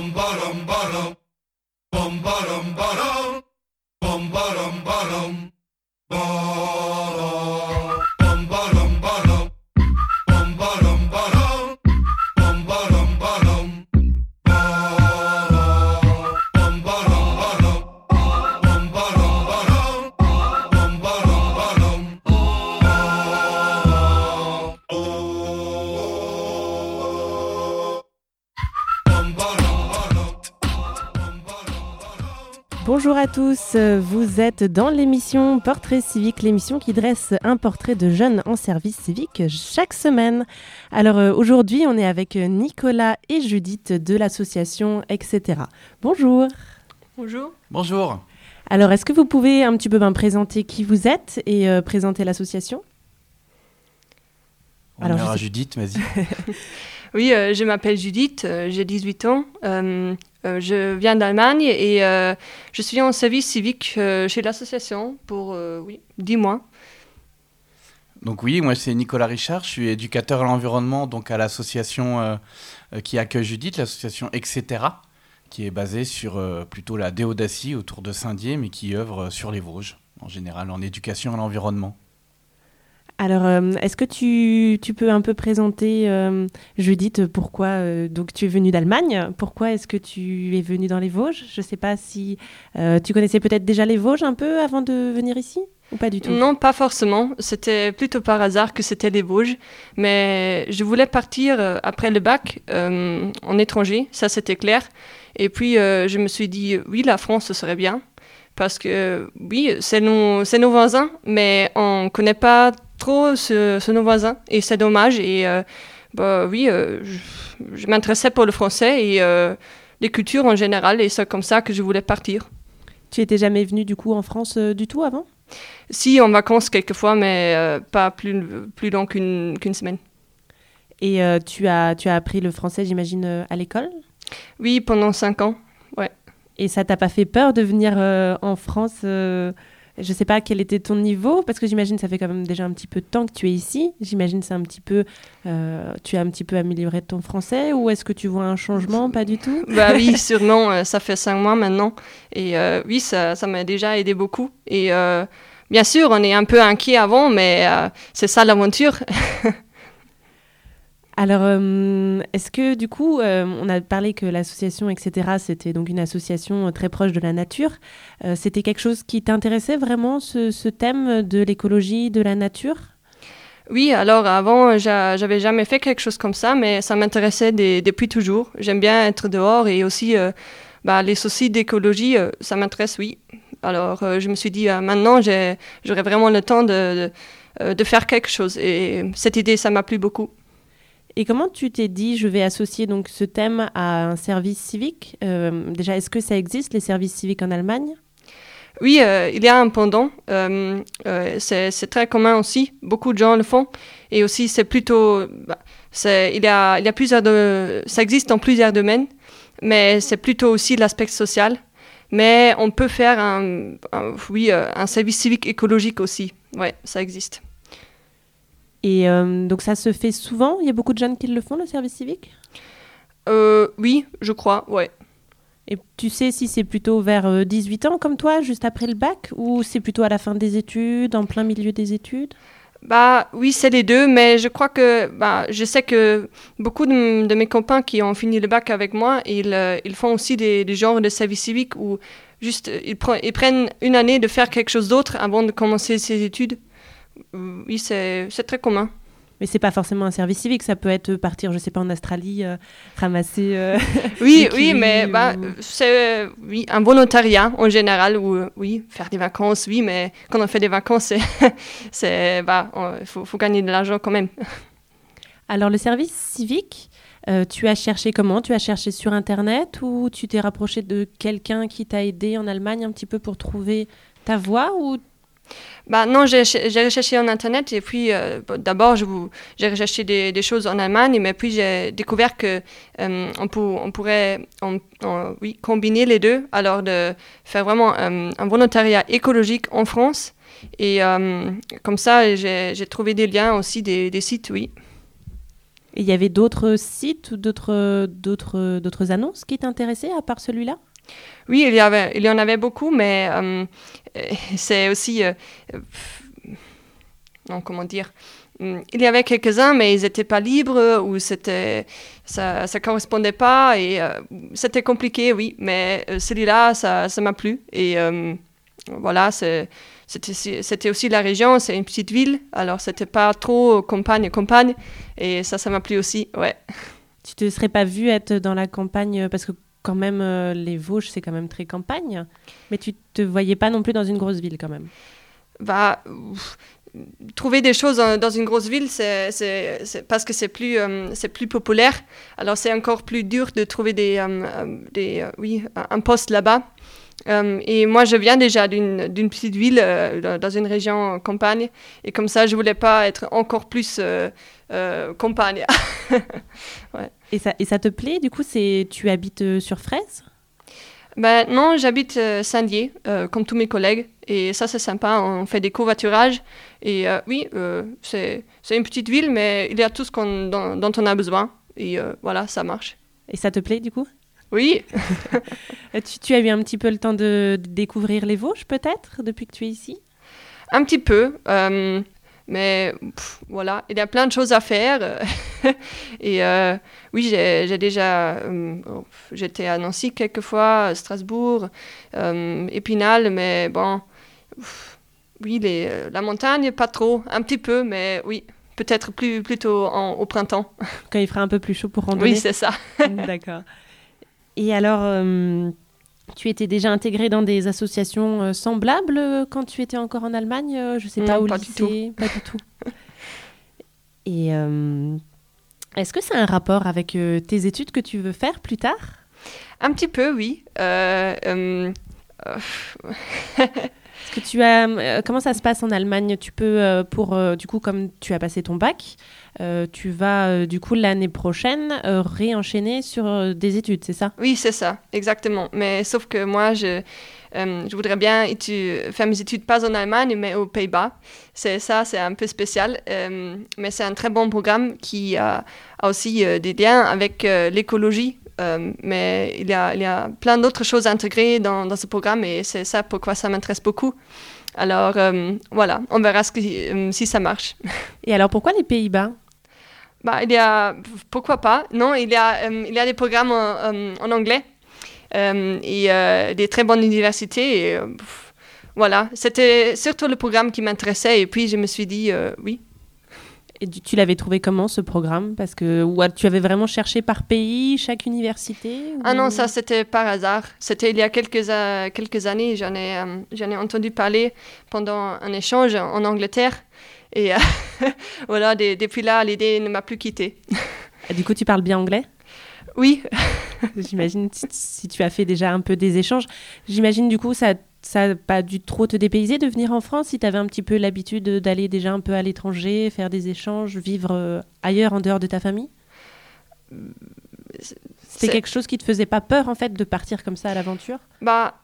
Bonjour à tous, vous êtes dans l'émission Portrait civique, l'émission qui dresse un portrait de jeunes en service civique chaque semaine. Alors aujourd'hui, on est avec Nicolas et Judith de l'association Etc. Bonjour. Bonjour. Bonjour. Alors est-ce que vous pouvez un petit peu présenter qui vous êtes et présenter l'association ? Alors à Judith, vas-y. Oui, je m'appelle Judith, j'ai 18 ans. Je viens d'Allemagne et je suis en service civique chez l'association pour 10 mois. Donc oui, moi c'est Nicolas Richard, je suis éducateur à l'environnement donc à l'association qui accueille Judith, l'association Etc., qui est basée sur plutôt la Déodacie autour de Saint-Dié, mais qui œuvre sur les Vosges, en général en éducation à l'environnement. Alors, est-ce que tu peux un peu présenter, Judith, pourquoi donc tu es venue d'Allemagne ? Pourquoi est-ce que tu es venue dans les Vosges ? Je ne sais pas si tu connaissais peut-être déjà les Vosges un peu avant de venir ici ou pas du tout ? Non, pas forcément. C'était plutôt par hasard que c'était les Vosges. Mais je voulais partir après le bac en étranger, ça c'était clair. Et puis, je me suis dit, oui, la France, ce serait bien. Parce que, oui, c'est nos voisins, mais on ne connaît pas trop nos voisins. Et c'est dommage. Et je m'intéressais pour le français et les cultures en général. Et c'est comme ça que je voulais partir. Tu étais jamais venue du coup en France du tout avant ? Si, en vacances quelquefois, mais pas plus long qu'une semaine. Et tu as appris le français, j'imagine, à l'école ? Oui, pendant 5 ans, ouais. Et ça t'a pas fait peur de venir en France je sais pas quel était ton niveau, parce que j'imagine ça fait quand même déjà un petit peu de temps que tu es ici. J'imagine c'est un petit peu, tu as un petit peu amélioré ton français, ou est-ce que tu vois un changement ? Pas du tout ? Bah oui, sûrement, ça fait 5 mois maintenant. Et oui, ça m'a déjà aidé beaucoup. Et bien sûr, on est un peu inquiet avant, mais c'est ça l'aventure. Alors, est-ce que du coup, on a parlé que l'association, etc., c'était donc une association très proche de la nature. C'était quelque chose qui t'intéressait vraiment, ce thème de l'écologie, de la nature ? Oui, alors avant, j'avais jamais fait quelque chose comme ça, mais ça m'intéressait depuis toujours. J'aime bien être dehors et aussi les soucis d'écologie, ça m'intéresse, oui. Alors, je me suis dit, maintenant, j'aurais vraiment le temps de faire quelque chose. Et cette idée, ça m'a plu beaucoup. Et comment tu t'es dit, je vais associer donc ce thème à un service civique ? Déjà, est-ce que ça existe, les services civiques en Allemagne ? Oui, il y a un pendant. C'est très commun aussi. Beaucoup de gens le font. Et aussi, c'est plutôt... il y a ça existe dans plusieurs domaines, mais c'est plutôt aussi l'aspect social. Mais on peut faire un service civique écologique aussi. Oui, ça existe. Et donc ça se fait souvent ? Il y a beaucoup de jeunes qui le font, le service civique ? Oui, je crois, ouais. Et tu sais si c'est plutôt vers 18 ans comme toi, juste après le bac, ou c'est plutôt à la fin des études, en plein milieu des études ? Oui, c'est les deux, mais je crois que je sais que beaucoup de mes copains qui ont fini le bac avec moi, ils font aussi des genres de service civique où juste ils prennent une année de faire quelque chose d'autre avant de commencer ses études. Oui, c'est très commun. Mais c'est pas forcément un service civique, ça peut être partir, je sais pas, en Australie, ramasser... oui, mais c'est un volontariat en général, ou faire des vacances, oui, mais quand on fait des vacances, il faut gagner de l'argent quand même. Alors le service civique, tu as cherché comment ? Tu as cherché sur Internet ou tu t'es rapproché de quelqu'un qui t'a aidé en Allemagne un petit peu pour trouver ta voie ou... Non, j'ai recherché en Internet et puis d'abord j'ai recherché des choses en Allemagne, mais puis j'ai découvert que on pourrait combiner les deux, alors de faire vraiment un volontariat écologique en France et comme ça j'ai trouvé des liens aussi, des sites, oui. Et il y avait d'autres sites ou d'autres annonces qui t'intéressaient à part celui-là? Oui, il y en avait beaucoup, mais c'est aussi... non, comment dire? Il y avait quelques-uns, mais ils n'étaient pas libres ou ça ne correspondait pas et c'était compliqué, oui. Mais celui-là, ça m'a plu. Et voilà, c'était aussi la région, c'est une petite ville, alors c'était pas trop campagne. Et ça m'a plu aussi, ouais. Tu te serais pas vue être dans la campagne, parce que quand même, les Vosges, c'est quand même très campagne, mais tu te voyais pas non plus dans une grosse ville quand même? Bah, trouver des choses dans une grosse ville, c'est parce que c'est plus populaire. Alors c'est encore plus dur de trouver un poste là-bas. Et moi, je viens déjà d'une petite ville dans une région campagne. Et comme ça, je voulais pas être encore plus campagne. Ouais. Et ça te plaît? Du coup, tu habites sur Fraise? Ben, non, j'habite Saint-Dié, comme tous mes collègues. Et ça, c'est sympa. On fait des covoiturages. Et oui, c'est une petite ville, mais il y a tout ce dont on a besoin. Et voilà, ça marche. Et ça te plaît, du coup? Oui. Tu as eu un petit peu le temps de découvrir les Vosges, peut-être, depuis que tu es ici? Un petit peu. Mais voilà, il y a plein de choses à faire. Et oui, j'ai déjà... j'étais à Nancy quelquefois, à Strasbourg, Épinal, mais bon... oui, la montagne, pas trop. Un petit peu, mais oui, peut-être plutôt au printemps. Quand il fera un peu plus chaud pour randonner? Oui, c'est ça. D'accord. Et alors, tu étais déjà intégrée dans des associations semblables quand tu étais encore en Allemagne? Je ne sais pas, Non, au pas lycée? du tout. Pas du tout. Et est-ce que ça a un rapport avec tes études que tu veux faire plus tard? Un petit peu, oui. Est-ce que tu as, comment ça se passe en Allemagne? Tu peux, du coup, comme tu as passé ton bac, tu vas, du coup, l'année prochaine, réenchaîner sur des études, c'est ça? Oui, c'est ça, exactement. Mais sauf que moi, je voudrais bien faire mes études pas en Allemagne, mais aux Pays-Bas. C'est un peu spécial. Mais c'est un très bon programme qui a aussi des liens avec l'écologie. Mais il y a plein d'autres choses intégrées dans ce programme et c'est ça pourquoi ça m'intéresse beaucoup. Alors voilà, on verra si ça marche. Et alors pourquoi les Pays-Bas? Bah, pourquoi pas? Non, il y a des programmes en anglais et des très bonnes universités. Et, voilà, c'était surtout le programme qui m'intéressait et puis je me suis dit oui. Et tu l'avais trouvé comment, ce programme? Parce que tu avais vraiment cherché par pays, chaque université? Ah non, ça c'était par hasard. C'était il y a quelques années. J'en ai entendu parler pendant un échange en Angleterre. Et voilà, depuis là, l'idée ne m'a plus quittée. Et du coup, tu parles bien anglais? Oui. J'imagine, si tu as fait déjà un peu des échanges, j'imagine du coup, ça n'a pas dû trop te dépayser de venir en France, si tu avais un petit peu l'habitude d'aller déjà un peu à l'étranger, faire des échanges, vivre ailleurs en dehors de ta famille? C'était quelque chose qui te faisait pas peur en fait de partir comme ça à l'aventure? Bah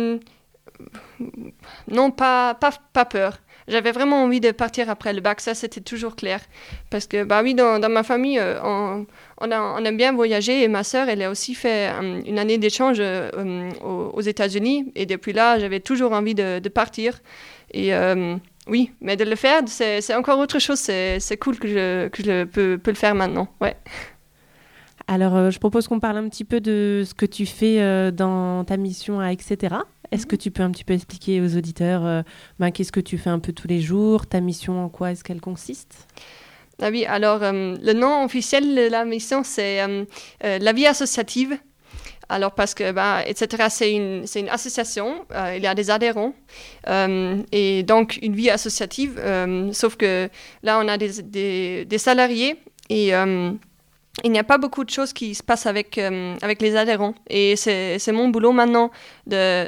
non, pas peur. J'avais vraiment envie de partir après le bac, ça c'était toujours clair. Parce que bah oui, dans ma famille, on aime bien voyager et ma sœur, elle a aussi fait une année d'échange aux États-Unis et depuis là, j'avais toujours envie de partir. Et oui, mais de le faire, c'est encore autre chose. C'est cool que je peux le faire maintenant, ouais. Alors, je propose qu'on parle un petit peu de ce que tu fais dans ta mission à Etc. Est-ce que tu peux un petit peu expliquer aux auditeurs qu'est-ce que tu fais un peu tous les jours, ta mission, en quoi est-ce qu'elle consiste? Ah oui, alors le nom officiel de la mission, c'est la vie associative. Alors parce que, etc., c'est une association, il y a des adhérents, et donc une vie associative, sauf que là, on a des salariés et... il n'y a pas beaucoup de choses qui se passent avec les adhérents. Et c'est mon boulot maintenant de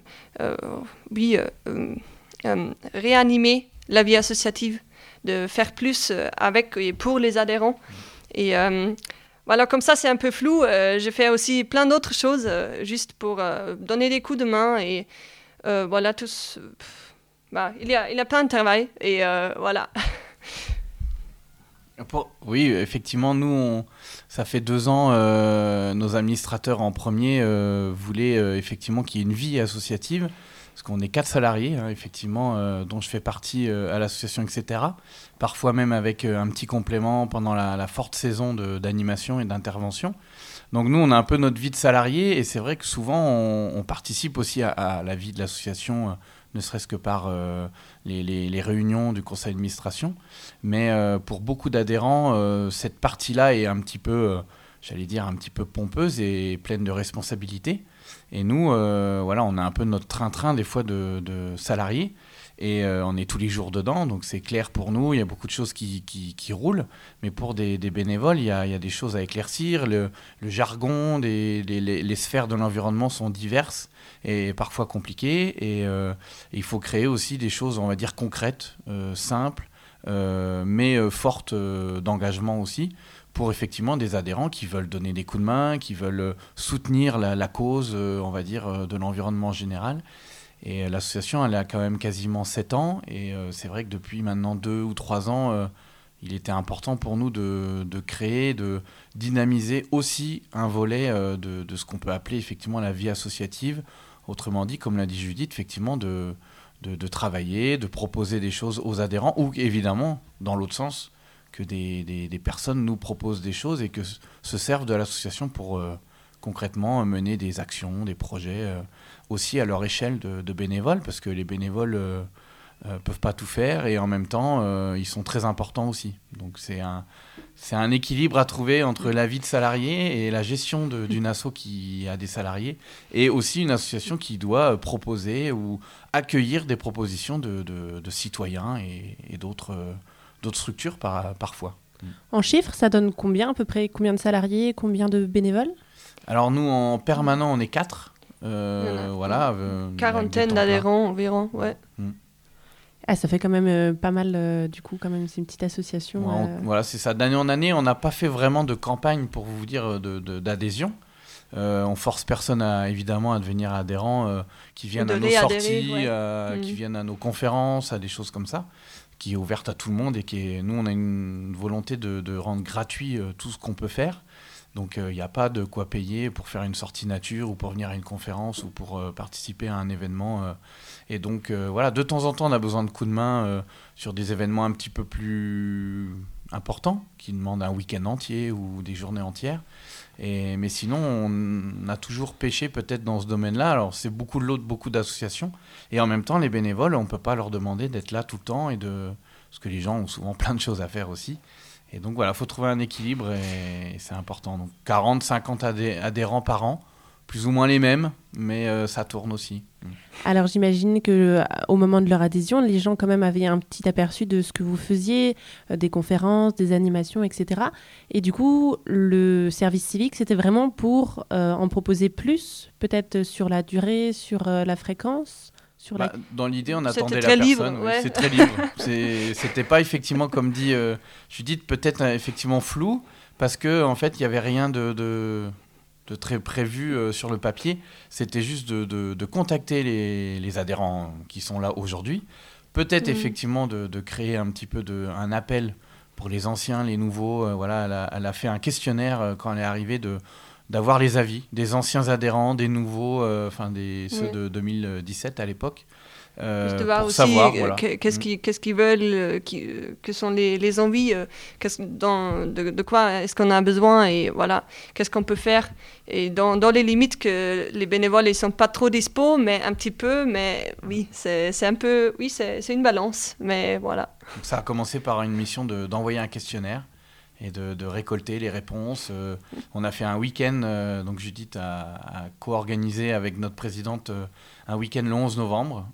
réanimer la vie associative, de faire plus avec et pour les adhérents. Et voilà, comme ça, c'est un peu flou. Je fais aussi plein d'autres choses juste pour donner des coups de main. Et voilà, il y a plein de travail. Et voilà. Oui, effectivement, nous, ça fait 2 ans, nos administrateurs en premier voulaient effectivement qu'il y ait une vie associative, parce qu'on est 4 salariés, hein, effectivement, dont je fais partie à l'association, etc. Parfois même avec un petit complément pendant la forte saison d'animation et d'intervention. Donc nous, on a un peu notre vie de salarié, et c'est vrai que souvent, on participe aussi à la vie de l'association, ne serait-ce que par les réunions du conseil d'administration. Mais pour beaucoup d'adhérents, cette partie-là est un petit peu, j'allais dire, un petit peu pompeuse et pleine de responsabilités. Et nous, voilà, on a un peu notre train-train des fois de salariés. Et on est tous les jours dedans, donc c'est clair pour nous, il y a beaucoup de choses qui roulent, mais pour des bénévoles, il y a des choses à éclaircir, le jargon, les sphères de l'environnement sont diverses et parfois compliquées, et il faut créer aussi des choses, on va dire, concrètes, simples, mais fortes d'engagement aussi, pour effectivement des adhérents qui veulent donner des coups de main, qui veulent soutenir la cause, on va dire, de l'environnement en général. Et l'association, elle a quand même quasiment 7 ans. Et c'est vrai que depuis maintenant 2 ou 3 ans, il était important pour nous de créer, de dynamiser aussi un volet de ce qu'on peut appeler effectivement la vie associative. Autrement dit, comme l'a dit Judith, effectivement, de travailler, de proposer des choses aux adhérents, ou évidemment, dans l'autre sens, que des personnes nous proposent des choses et que se servent de l'association pour concrètement mener des actions, des projets aussi à leur échelle de bénévoles, parce que les bénévoles peuvent pas tout faire, et en même temps ils sont très importants aussi. Donc c'est un équilibre à trouver entre la vie de salarié et la gestion d'une asso qui a des salariés, et aussi une association qui doit proposer ou accueillir des propositions de citoyens et d'autres structures parfois. En chiffres, ça donne combien à peu près? Combien de salariés, combien de bénévoles? Alors nous, en permanent, on est 4. Voilà, quarantaine d'adhérents environ, ouais. Ah, ça fait quand même pas mal, du coup, quand même, c'est une petite association. Voilà, c'est ça. D'année en année, on n'a pas fait vraiment de campagne, pour vous dire, d'adhésion. On force personne évidemment à devenir adhérent, qui viennent à nos sorties, qui viennent à nos conférences, à des choses comme ça, qui est ouverte à tout le monde, et nous, on a une volonté de rendre gratuit tout ce qu'on peut faire. Donc il n'y a pas de quoi payer pour faire une sortie nature, ou pour venir à une conférence, ou pour participer à un événement. Et donc voilà, de temps en temps, on a besoin de coups de main sur des événements un petit peu plus importants, qui demandent un week-end entier ou des journées entières. Mais sinon, on a toujours pêché peut-être dans ce domaine-là. Alors c'est beaucoup de l'autre, beaucoup d'associations. Et en même temps, les bénévoles, on ne peut pas leur demander d'être là tout le temps, parce que les gens ont souvent plein de choses à faire aussi. Et donc voilà, il faut trouver un équilibre, et c'est important. Donc 40, 50 adhérents par an, plus ou moins les mêmes, mais ça tourne aussi. Alors j'imagine qu'au moment de leur adhésion, les gens quand même avaient un petit aperçu de ce que vous faisiez, des conférences, des animations, etc. Et du coup, le service civique, c'était vraiment pour en proposer plus, peut-être sur la durée, sur la fréquence. Dans l'idée, on attendait la personne. Libre, ouais. C'est très libre. C'était pas effectivement, comme dit Judith, peut-être effectivement flou, parce que en fait, il y avait rien de très prévu sur le papier. C'était juste de contacter les adhérents qui sont là aujourd'hui. Peut-être effectivement de créer un petit peu un appel pour les anciens, les nouveaux. Voilà, elle a fait un questionnaire quand elle est arrivée d'avoir les avis des anciens adhérents, des nouveaux, ceux de 2017 à l'époque, pour aussi, savoir qu'est-ce qu'ils veulent, que sont les envies, de quoi est-ce qu'on a besoin, et voilà, qu'est-ce qu'on peut faire, et dans les limites que les bénévoles ils sont pas trop dispo, mais un petit peu, mais oui, c'est un peu, oui, c'est une balance, mais voilà. Donc ça a commencé par une mission d'envoyer un questionnaire et de récolter les réponses. On a fait un week-end, donc Judith a co-organisé avec notre présidente un week-end le 11 novembre,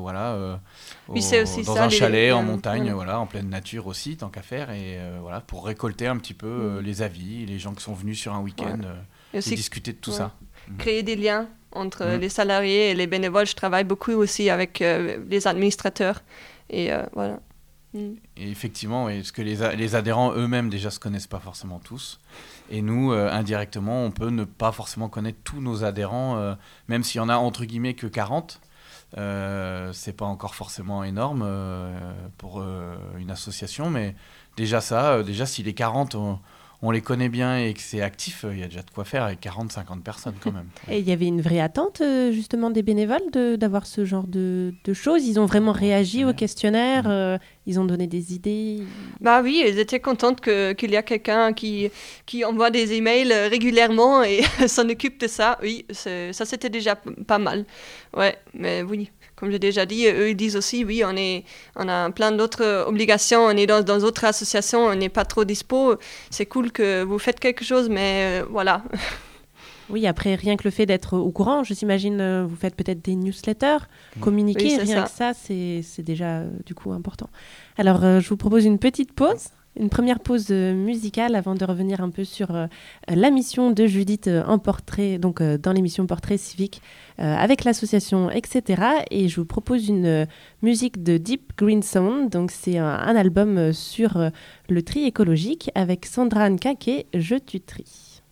dans un chalet en montagne, en pleine nature aussi, tant qu'à faire, et pour récolter un petit peu les avis, les gens qui sont venus sur un week-end, et discuter de tout ça. Créer des liens entre les salariés et les bénévoles. Je travaille beaucoup aussi avec les administrateurs, et voilà. Et effectivement, parce que les adhérents eux-mêmes déjà se connaissent pas forcément tous, et nous indirectement on peut ne pas forcément connaître tous nos adhérents, même s'il y en a entre guillemets que 40, C'est pas encore forcément énorme pour une association, mais déjà si les 40, on les connaît bien et que c'est actif, il y a déjà de quoi faire avec 40-50 personnes quand même. Et il y avait une vraie attente justement des bénévoles d'avoir ce genre de choses. Ils ont vraiment réagi au questionnaire, ils ont donné des idées. Bah oui, ils étaient contentes qu'il y a quelqu'un qui envoie des emails régulièrement et s'en occupe de ça. Oui, ça c'était déjà pas mal. Ouais, mais oui. Comme j'ai déjà dit, eux ils disent aussi, oui, on a plein d'autres obligations, on est dans d'autres associations, on n'est pas trop dispo. C'est cool que vous faites quelque chose, mais voilà. Oui, après, rien que le fait d'être au courant, je t'imagine, vous faites peut-être des newsletters, communiquer, oui, rien que ça, c'est déjà du coup important. Alors, je vous propose une petite pause. Une première pause musicale avant de revenir un peu sur la mission de Judith en portrait, donc dans l'émission Portrait civique avec l'association, etc. Et je vous propose une musique de Deep Green Sound. Donc c'est un album sur le tri écologique avec Sandra Nkake, Je tu trie.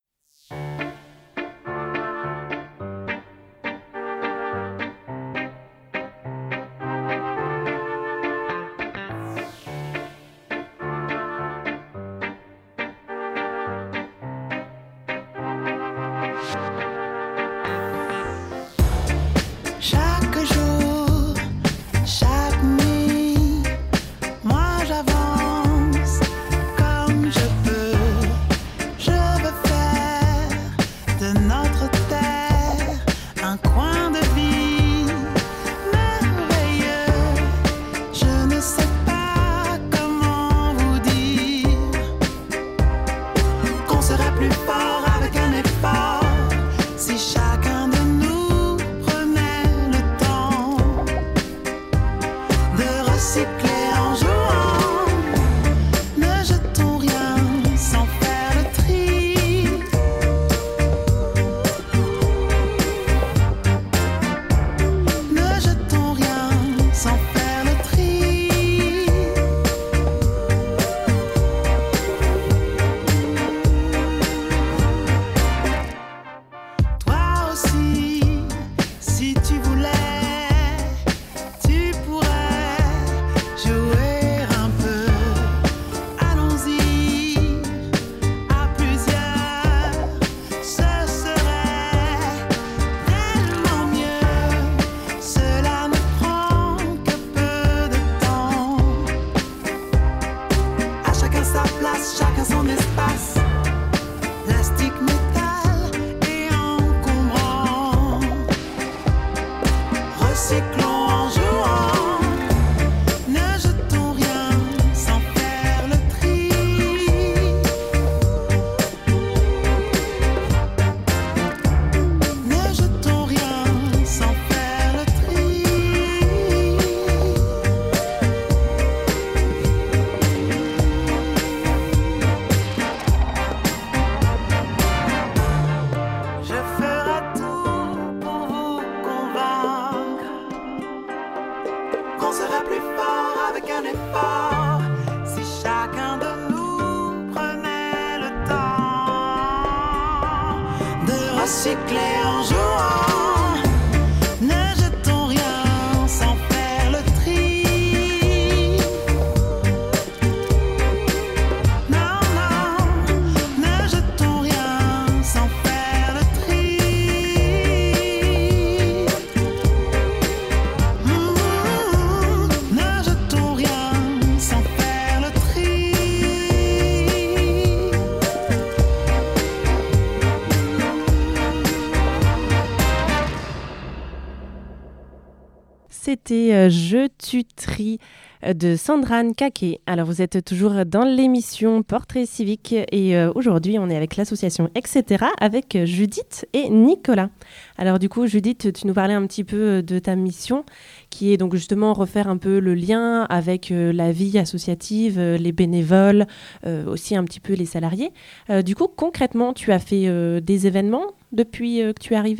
C'était Je tu trie de Sandra Nkake. Alors vous êtes toujours dans l'émission Portrait civique et aujourd'hui on est avec l'association etc. avec Judith et Nicolas. Alors du coup Judith, tu nous parlais un petit peu de ta mission qui est donc justement refaire un peu le lien avec la vie associative, les bénévoles, aussi un petit peu les salariés. Du coup concrètement tu as fait des événements depuis que tu es arrivée ?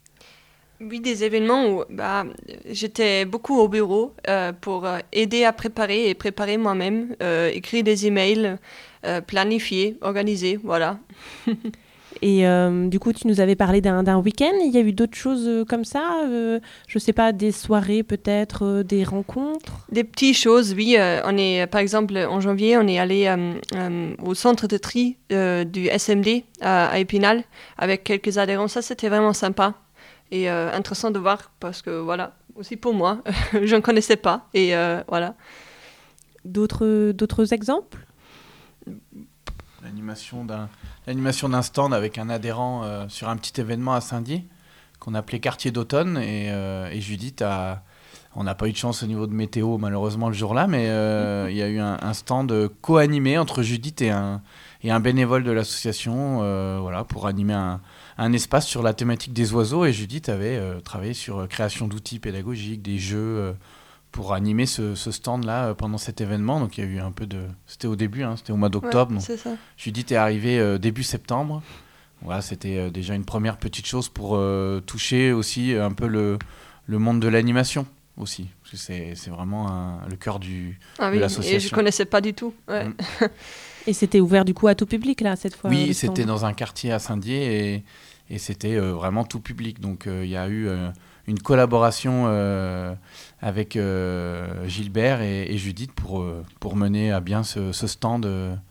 Oui, des événements où j'étais beaucoup au bureau pour aider à préparer moi-même, écrire des emails, planifier, organiser, voilà. Et du coup, tu nous avais parlé d'un week-end. Il y a eu d'autres choses comme ça je sais pas, des soirées peut-être, des rencontres? Des petites choses, oui. On est, par exemple, en janvier, on est allé au centre de tri du SMD à Épinal avec quelques adhérents. Ça, c'était vraiment sympa et intéressant de voir parce que, voilà, aussi pour moi, je ne connaissais pas. Et voilà. D'autres exemples? L'animation d'un stand avec un adhérent sur un petit événement à Saint-Dié qu'on appelait Quartier d'automne et Judith on n'a pas eu de chance au niveau de météo malheureusement le jour-là, mais il y a eu un stand co-animé entre Judith et un bénévole de l'association voilà, pour animer un espace sur la thématique des oiseaux, et Judith avait travaillé sur création d'outils pédagogiques, des jeux pour animer ce stand-là pendant cet événement. Donc il y a eu un peu de... C'était au début, c'était au mois d'octobre. Ouais, c'est ça. Judith est arrivée début septembre. Voilà, c'était déjà une première petite chose pour toucher aussi un peu le monde de l'animation aussi. Parce que c'est vraiment le cœur de l'association. Et je ne connaissais pas du tout. Ouais. Et c'était ouvert du coup à tout public là, cette fois? Oui, c'était dans un quartier à Saint-Dié et c'était vraiment tout public. Donc il y a eu... une collaboration avec Gilbert et Judith pour mener à bien ce stand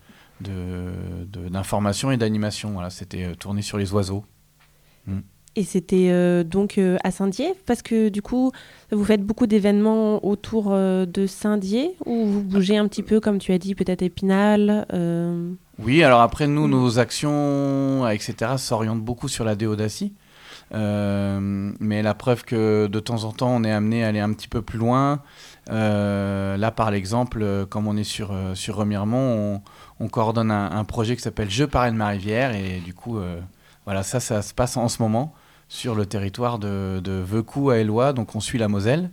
d'information et d'animation. Voilà, c'était tourné sur les oiseaux. Et c'était donc à Saint-Dié, parce que du coup, vous faites beaucoup d'événements autour de Saint-Dié, ou vous bougez un petit peu, comme tu as dit, peut-être Épinal Oui, alors après, nous, nos actions, etc., s'orientent beaucoup sur la déodacie. Mais la preuve que de temps en temps on est amené à aller un petit peu plus loin, là par l'exemple, comme on est sur Remiremont, on coordonne un projet qui s'appelle Je parraine ma rivière, et du coup voilà, ça se passe en ce moment sur le territoire de Veucou à Éloie. Donc on suit la Moselle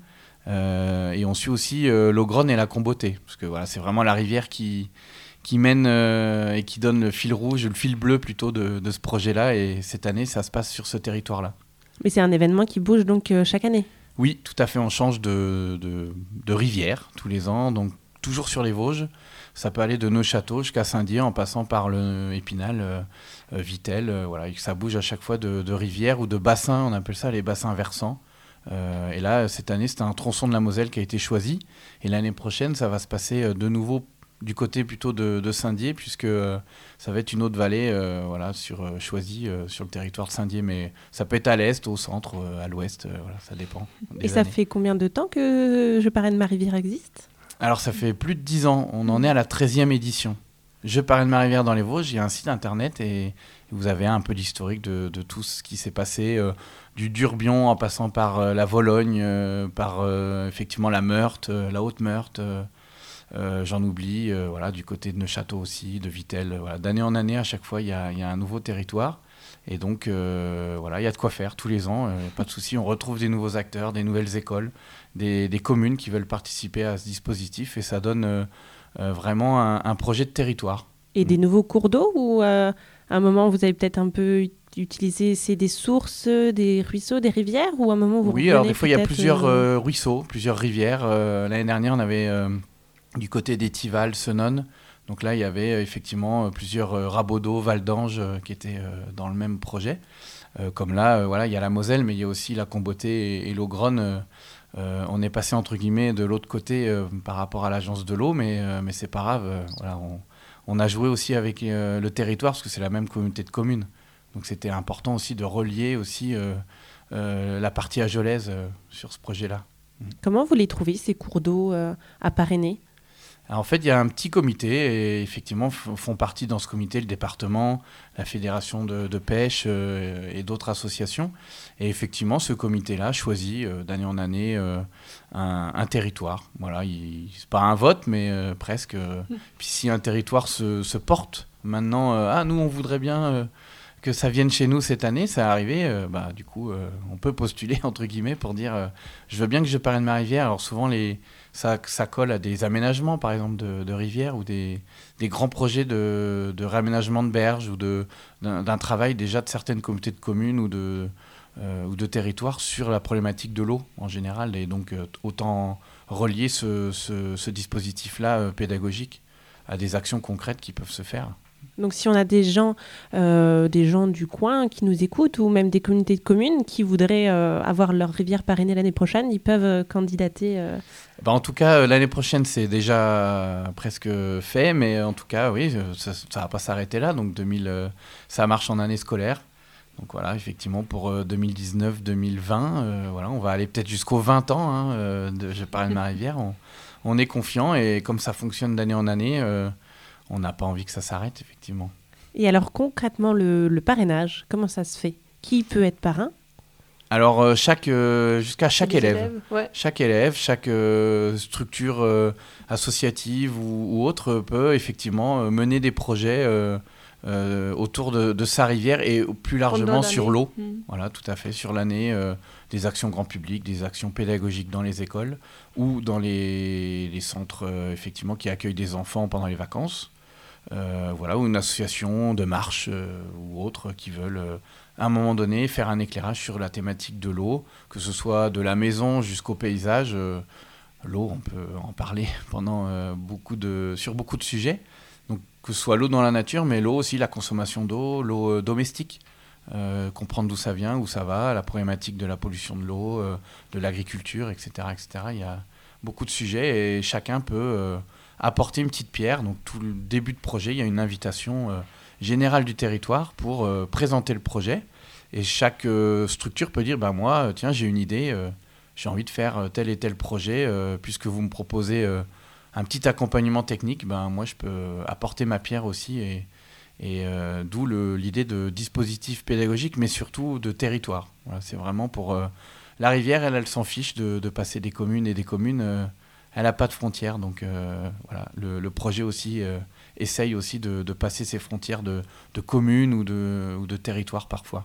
et on suit aussi l'Ogrone et la Comboté, parce que voilà, c'est vraiment la rivière qui mène et qui donne le fil rouge, le fil bleu plutôt de ce projet-là. Et cette année, ça se passe sur ce territoire-là. Mais c'est un événement qui bouge donc chaque année? Oui, tout à fait. On change de rivière tous les ans, donc toujours sur les Vosges. Ça peut aller de Neufchâteau jusqu'à Saint-Dié en passant par le Épinal, Vittel. Voilà, et ça bouge à chaque fois de rivière ou de bassins. On appelle ça les bassins versants. Et là, cette année, c'était un tronçon de la Moselle qui a été choisi. Et l'année prochaine, ça va se passer de nouveau du côté plutôt de Saint-Dié, puisque ça va être une autre vallée voilà, choisie sur le territoire de Saint-Dié, mais ça peut être à l'est, au centre, à l'ouest, voilà, ça dépend. Et ça fait combien de temps que Je parraine ma rivière existe? Alors ça fait plus de 10 ans, on en est à la 13e édition. Je parraine ma rivière dans les Vosges, il y a un site internet et vous avez un peu l'historique de tout ce qui s'est passé, du Durbion en passant par la Vologne, par effectivement la Meurthe, la Haute-Meurthe, j'en oublie, voilà, du côté de Neufchâteau aussi, de Vittel. Voilà. D'année en année, à chaque fois, il y a un nouveau territoire. Et donc, voilà, il y a de quoi faire tous les ans. Pas de souci, on retrouve des nouveaux acteurs, des nouvelles écoles, des communes qui veulent participer à ce dispositif. Et ça donne vraiment un projet de territoire. Et des nouveaux cours d'eau, ou à un moment, vous avez peut-être un peu utilisé des sources, des ruisseaux, des rivières, ou à un moment, vous Oui, alors des fois, il y a plusieurs ruisseaux, plusieurs rivières. L'année dernière, on avait... du côté d'Étival, Senones. Donc là, il y avait effectivement plusieurs rabots d'eau, Valdange, qui étaient dans le même projet. Comme là, voilà, il y a la Moselle, mais il y a aussi la Comboté et l'Ogrone. On est passé, entre guillemets, de l'autre côté par rapport à l'agence de l'eau, mais c'est pas grave. Voilà, on a joué aussi avec le territoire, parce que c'est la même communauté de communes. Donc c'était important aussi de relier aussi la partie agelaise sur ce projet-là. Comment vous les trouvez, ces cours d'eau à parrainer? Alors, en fait, il y a un petit comité et effectivement font partie dans ce comité le département, la fédération de pêche et d'autres associations. Et effectivement, ce comité-là choisit d'année en année un territoire. Voilà, c'est pas un vote, mais presque. Puis si un territoire se porte maintenant, nous on voudrait bien que ça vienne chez nous cette année, ça est arrivé, du coup on peut postuler entre guillemets pour dire je veux bien que je parraine ma rivière. Alors souvent ça colle à des aménagements par exemple de rivières ou des grands projets de réaménagement de berges ou d'un travail déjà de certaines communautés de communes ou de territoires sur la problématique de l'eau en général, et donc autant relier ce dispositif-là pédagogique à des actions concrètes qui peuvent se faire. Donc si on a des gens du coin qui nous écoutent ou même des communautés de communes qui voudraient avoir leur rivière parrainée l'année prochaine, ils peuvent candidater. En tout cas, l'année prochaine, c'est déjà presque fait, mais en tout cas, oui, ça ne va pas s'arrêter là. Donc ça marche en année scolaire. Donc voilà, effectivement, pour 2019-2020, voilà, on va aller peut-être jusqu'aux 20 ans de Je parraine ma rivière. On est confiant et comme ça fonctionne d'année en année, on n'a pas envie que ça s'arrête, effectivement. Et alors concrètement, le parrainage, comment ça se fait? Qui peut être parrain? Alors, jusqu'à chaque élève. Ouais. Chaque élève, chaque structure associative ou autre peut effectivement mener des projets autour de sa rivière et plus largement sur l'eau. Voilà, tout à fait, sur l'année, des actions grand public, des actions pédagogiques dans les écoles ou dans les centres effectivement qui accueillent des enfants pendant les vacances. Voilà, ou une association de marche ou autre qui veulent à un moment donné faire un éclairage sur la thématique de l'eau, que ce soit de la maison jusqu'au paysage. L'eau, on peut en parler pendant sur beaucoup de sujets. Donc, que ce soit l'eau dans la nature, mais l'eau aussi, la consommation d'eau, l'eau domestique, comprendre d'où ça vient, où ça va, la problématique de la pollution de l'eau, de l'agriculture, etc., etc. Il y a beaucoup de sujets et chacun peut apporter une petite pierre. Donc tout le début de projet, il y a une invitation générale du territoire pour présenter le projet. Et chaque structure peut dire, moi, tiens, j'ai une idée, j'ai envie de faire tel et tel projet, puisque vous me proposez un petit accompagnement technique, moi, je peux apporter ma pierre aussi. Et d'où l'idée de dispositif pédagogique, mais surtout de territoire. Voilà, c'est vraiment pour... la rivière, elle s'en fiche de passer des communes et des communes. Elle n'a pas de frontières, donc voilà, le projet aussi essaye aussi de passer ces frontières de communes ou de territoires parfois.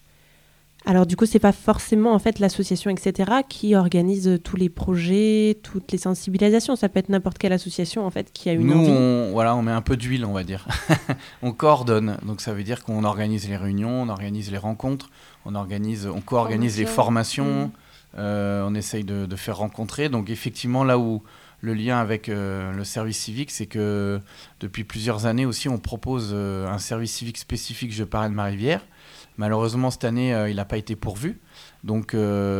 Alors du coup, c'est pas forcément en fait l'association, etc., qui organise tous les projets, toutes les sensibilisations. Ça peut être n'importe quelle association en fait qui a une envie. Nous, on met un peu d'huile, on va dire. On coordonne, donc ça veut dire qu'on organise les réunions, on organise les rencontres, on co-organise les formations. On essaye de faire rencontrer. Donc effectivement, là où le lien avec le service civique, c'est que depuis plusieurs années aussi, on propose un service civique spécifique Je parraine ma rivière. Malheureusement, cette année, il n'a pas été pourvu. Donc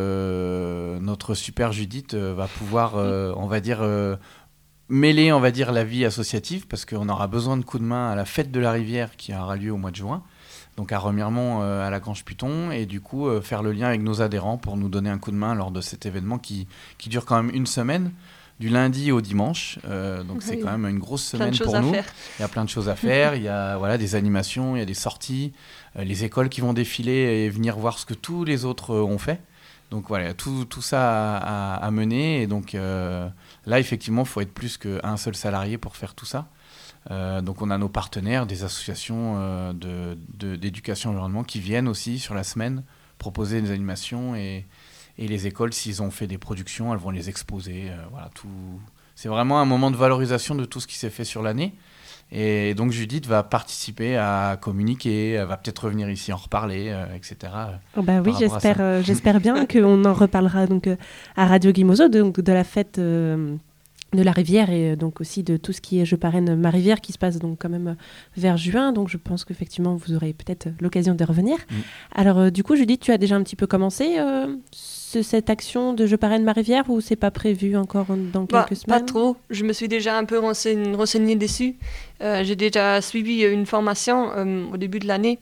notre super Judith va pouvoir, on va dire, mêler, on va dire, la vie associative, parce qu'on aura besoin de coups de main à la fête de la rivière qui aura lieu au mois de juin. Donc à Remiremont, à la Grange-Puton, et du coup faire le lien avec nos adhérents pour nous donner un coup de main lors de cet événement qui dure quand même une semaine, du lundi au dimanche. Donc c'est quand même une grosse semaine pour nous. Il y a plein de choses à faire, il y a des animations, il y a des sorties, les écoles qui vont défiler et venir voir ce que tous les autres ont fait. Donc voilà, tout ça à mener, et donc là effectivement il faut être plus qu'un seul salarié pour faire tout ça. Donc on a nos partenaires, des associations d'éducation environnement qui viennent aussi sur la semaine proposer des animations, et les écoles, s'ils ont fait des productions, elles vont les exposer. Voilà, c'est vraiment un moment de valorisation de tout ce qui s'est fait sur l'année. Et donc Judith va participer à communiquer, elle va peut-être revenir ici en reparler, etc. Oui, j'espère bien qu'on en reparlera donc, à Radio Guimoso, donc de la fête de la rivière, et donc aussi de tout ce qui est Je parraine ma rivière qui se passe donc quand même vers juin. Donc je pense qu'effectivement vous aurez peut-être l'occasion de revenir. Alors du coup Judith, tu as déjà un petit peu commencé cette action de Je parraine ma rivière, ou c'est pas prévu encore dans quelques semaines? Pas trop, je me suis déjà un peu renseignée dessus. J'ai déjà suivi une formation au début de l'année.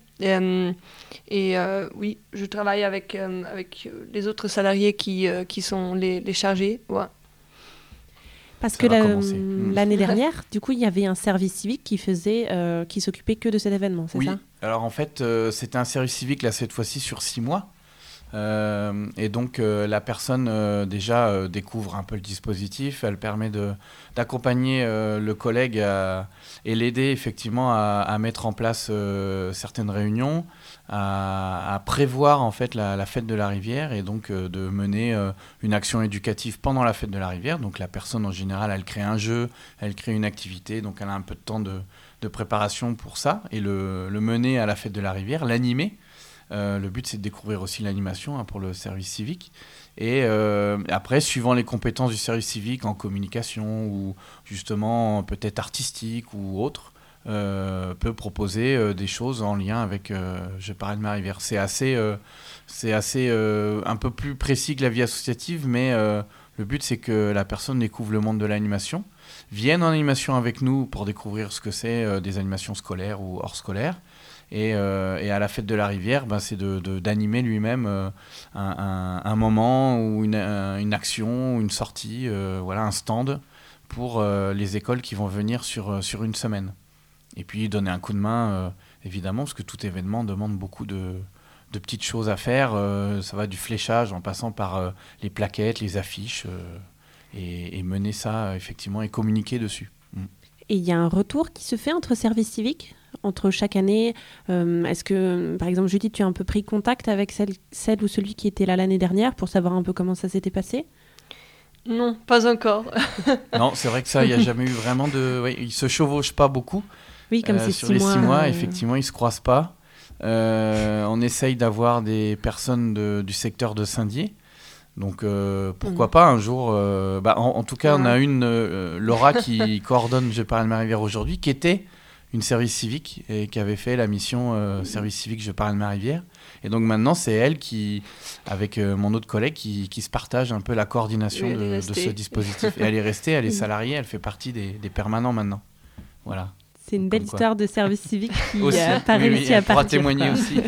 Oui, je travaille avec les autres salariés qui sont les chargés. Ouais. Parce que l'année dernière, du coup, il y avait un service civique qui s'occupait que de cet événement, c'est ça? Oui, alors en fait, c'était un service civique, là, cette fois-ci, sur 6 mois. Et donc, la personne, déjà, découvre un peu le dispositif. Elle permet d'accompagner le collègue et l'aider, effectivement, à mettre en place certaines réunions, à prévoir, en fait, la fête de la rivière, et donc de mener une action éducative pendant la fête de la rivière. Donc, la personne, en général, elle crée un jeu, elle crée une activité, donc elle a un peu de temps de préparation pour ça, et le mener à la fête de la rivière, l'animer. Le but, c'est de découvrir aussi l'animation pour le service civique. Et après, suivant les compétences du service civique en communication, ou justement peut-être artistique ou autre, peut proposer des choses en lien avec Je parle de ma rivière. C'est assez un peu plus précis que la vie associative, mais le but c'est que la personne découvre le monde de l'animation, vienne en animation avec nous pour découvrir ce que c'est des animations scolaires ou hors scolaires. Et à la fête de la rivière, c'est d'animer lui-même un moment ou une action, ou une sortie, un stand pour les écoles qui vont venir sur une semaine. Et puis donner un coup de main, évidemment, parce que tout événement demande beaucoup de petites choses à faire. Ça va du fléchage en passant par les plaquettes, les affiches, et mener ça, effectivement, et communiquer dessus. Et il y a un retour qui se fait entre services civiques, entre chaque année. Est-ce que, par exemple, Judith, tu as un peu pris contact avec celle ou celui qui était là l'année dernière pour savoir un peu comment ça s'était passé ? Non, pas encore. Non, c'est vrai que ça, il n'y a jamais eu vraiment de... Oui, ils ne se chevauchent pas beaucoup. Oui, comme c'est sur les 6 mois, effectivement, ils ne se croisent pas. On essaye d'avoir des personnes du secteur de Saint-Dié. Donc, pourquoi pas un jour... en tout cas, on a Laura qui coordonne Je parle de ma rivière aujourd'hui, qui était une service civique et qui avait fait la mission service civique Je parle de ma rivière. Et donc maintenant, c'est elle qui, avec mon autre collègue, qui se partage un peu la coordination de ce dispositif. Et elle est restée, elle est salariée, elle fait partie des permanents maintenant. Voilà. C'est une belle histoire de service civique qui n'a pas réussi à partir. Elle pourra témoigner aussi.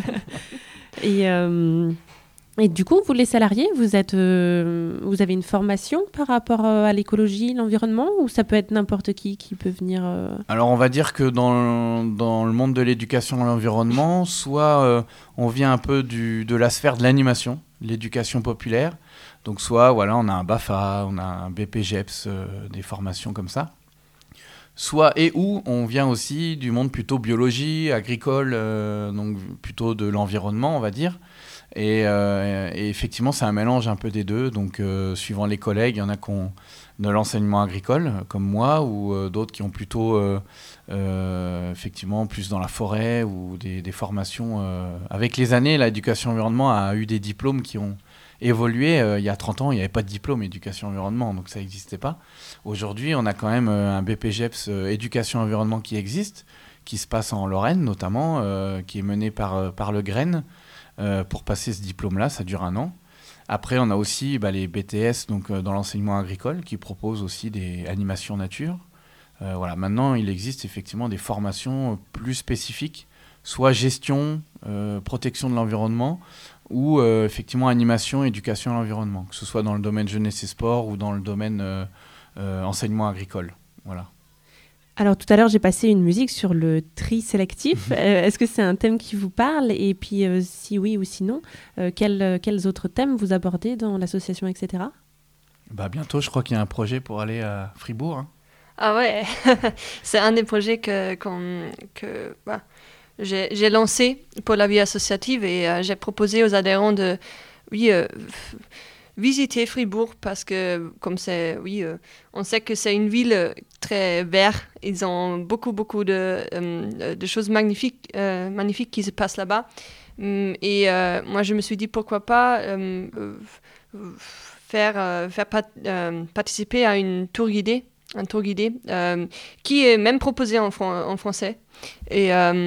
Et du coup, vous les salariés, vous avez une formation par rapport à l'écologie, l'environnement, ou ça peut être n'importe qui peut venir Alors on va dire que dans le monde de l'éducation à l'environnement, soit on vient un peu de la sphère de l'animation, l'éducation populaire, donc soit on a un BAFA, on a un BPGEPS, des formations comme ça. Soit ou on vient aussi du monde plutôt biologie, agricole, donc plutôt de l'environnement, on va dire. Et effectivement, c'est un mélange un peu des deux. Donc, suivant les collègues, il y en a qui ont de l'enseignement agricole, comme moi, ou d'autres qui ont plutôt, effectivement, plus dans la forêt ou des formations. Avec les années, l'éducation environnement a eu des diplômes qui ont évolué. Il y a 30 ans, il n'y avait pas de diplôme éducation environnement, donc ça n'existait pas. Aujourd'hui, on a quand même un BPGEPS éducation environnement qui existe, qui se passe en Lorraine notamment, qui est mené par le GREN. Pour passer ce diplôme-là, ça dure 1 an. Après, on a aussi les BTS donc, dans l'enseignement agricole qui proposent aussi des animations nature. Maintenant, il existe effectivement des formations plus spécifiques, soit gestion, protection de l'environnement, ou effectivement animation, éducation à l'environnement, que ce soit dans le domaine jeunesse et sport ou dans le domaine enseignement agricole. Voilà. Alors tout à l'heure, j'ai passé une musique sur le tri sélectif. Est-ce que c'est un thème qui vous parle ? Et puis si oui ou sinon, quels autres thèmes vous abordez dans l'association, etc. Bientôt, je crois qu'il y a un projet pour aller à Fribourg. Hein. Ah ouais, c'est un des projets que j'ai lancé pour la vie associative et j'ai proposé aux adhérents de visiter Fribourg parce que, comme c'est, on sait que c'est une ville très verte. Ils ont beaucoup de choses magnifiques qui se passent là-bas. Et moi, je me suis dit, pourquoi pas faire participer à un tour guidé qui est même proposé en français. Et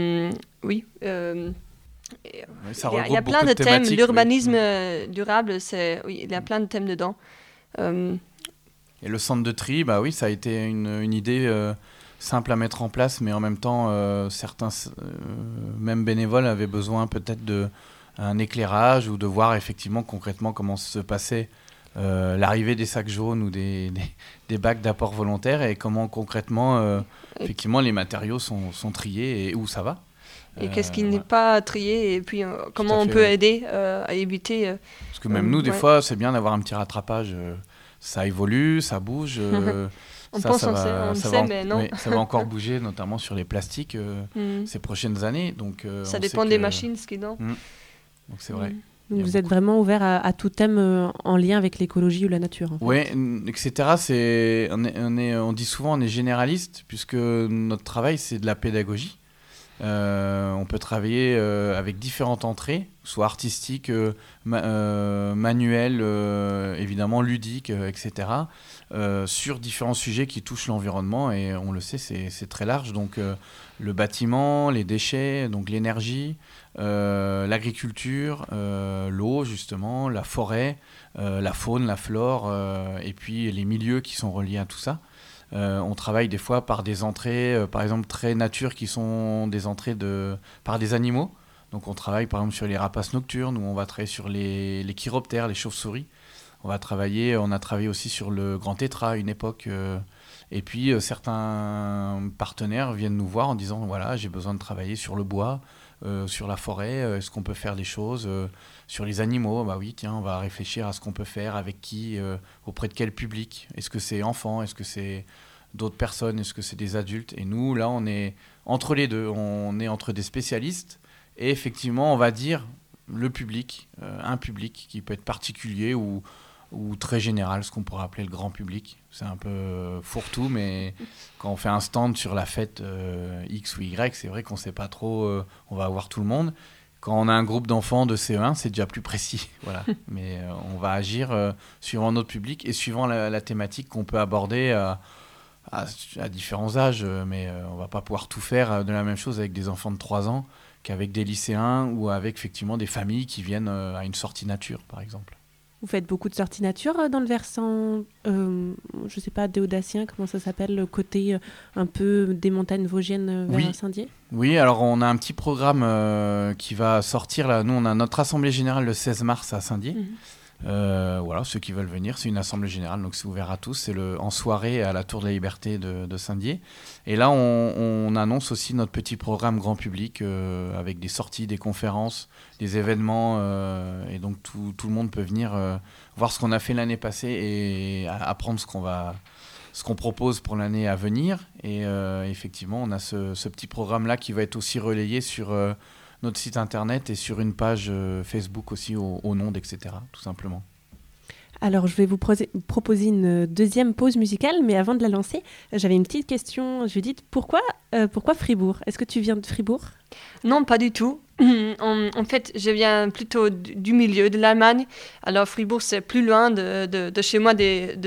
il y a plein de thèmes. L'urbanisme durable, il y a plein de thèmes dedans. Et le centre de tri, ça a été une idée simple à mettre en place, mais en même temps, certains, même bénévoles, avaient besoin peut-être d'un éclairage ou de voir effectivement concrètement comment se passait l'arrivée des sacs jaunes ou des bacs d'apport volontaire et comment concrètement, effectivement, les matériaux sont triés et où ça va. Et qu'est-ce qui n'est pas trié et puis comment on peut aider à éviter... Parce que même nous, des fois, c'est bien d'avoir un petit rattrapage. Ça évolue, ça bouge. On sait, mais non. Oui, ça va encore bouger, notamment sur les plastiques ces prochaines années. Donc, ça dépend des machines, ce qui est dedans. Donc c'est vrai. Donc vous êtes vraiment ouvert à tout thème en lien avec l'écologie ou la nature. En fait. Oui, etc. On dit souvent on est généraliste, puisque notre travail, c'est de la pédagogie. On peut travailler avec différentes entrées, soit artistiques, manuelles, évidemment ludiques, etc., sur différents sujets qui touchent l'environnement. Et on le sait, c'est très large. Donc le bâtiment, les déchets, donc l'énergie, l'agriculture, l'eau justement, la forêt, la faune, la flore, et puis les milieux qui sont reliés à tout ça. On travaille des fois par des entrées, par exemple très nature, qui sont des entrées par des animaux. Donc on travaille par exemple sur les rapaces nocturnes, ou on va travailler sur les chiroptères, les chauves-souris. On a travaillé aussi sur le grand tétra à une époque. Et puis certains partenaires viennent nous voir en disant voilà, j'ai besoin de travailler sur le bois, sur la forêt, est-ce qu'on peut faire des choses sur les animaux? Bah oui, tiens, on va réfléchir à ce qu'on peut faire, avec qui, auprès de quel public. Est-ce que c'est enfants? Est-ce que c'est d'autres personnes? Est-ce que c'est des adultes? Et nous, là, on est entre les deux. On est entre des spécialistes et effectivement, on va dire le public, un public qui peut être particulier ou très général, ce qu'on pourrait appeler le grand public. C'est un peu fourre-tout, mais quand on fait un stand sur la fête X ou Y, c'est vrai qu'on ne sait pas trop, on va avoir tout le monde. Quand on a un groupe d'enfants de CE1, c'est déjà plus précis. Voilà. Mais on va agir suivant notre public et suivant la thématique qu'on peut aborder à différents âges. Mais on ne va pas pouvoir tout faire de la même chose avec des enfants de 3 ans qu'avec des lycéens ou avec effectivement des familles qui viennent à une sortie nature, par exemple. Vous faites beaucoup de sorties nature dans le versant, je ne sais pas, déodacien, comment ça s'appelle, le côté un peu des montagnes vosgiennes vers Saint-Dié? Oui, alors on a un petit programme qui va sortir là. Nous, on a notre assemblée générale le 16 mars à Saint-Dié. Voilà, ceux qui veulent venir, c'est une assemblée générale, donc c'est ouvert à tous. C'est en soirée à la Tour de la Liberté de Saint-Dié. Et là, on annonce aussi notre petit programme grand public avec des sorties, des conférences, des événements. Et donc tout le monde peut venir voir ce qu'on a fait l'année passée et apprendre ce qu'on propose pour l'année à venir. Et effectivement, on a ce petit programme-là qui va être aussi relayé sur notre site internet et sur une page Facebook aussi au nom etc., tout simplement. Alors, je vais vous proposer une deuxième pause musicale, mais avant de la lancer, j'avais une petite question, Judith. Pourquoi Fribourg? Est-ce que tu viens de Fribourg? Non, pas du tout. En fait, je viens plutôt du milieu de l'Allemagne. Alors, Fribourg, c'est plus loin de chez moi,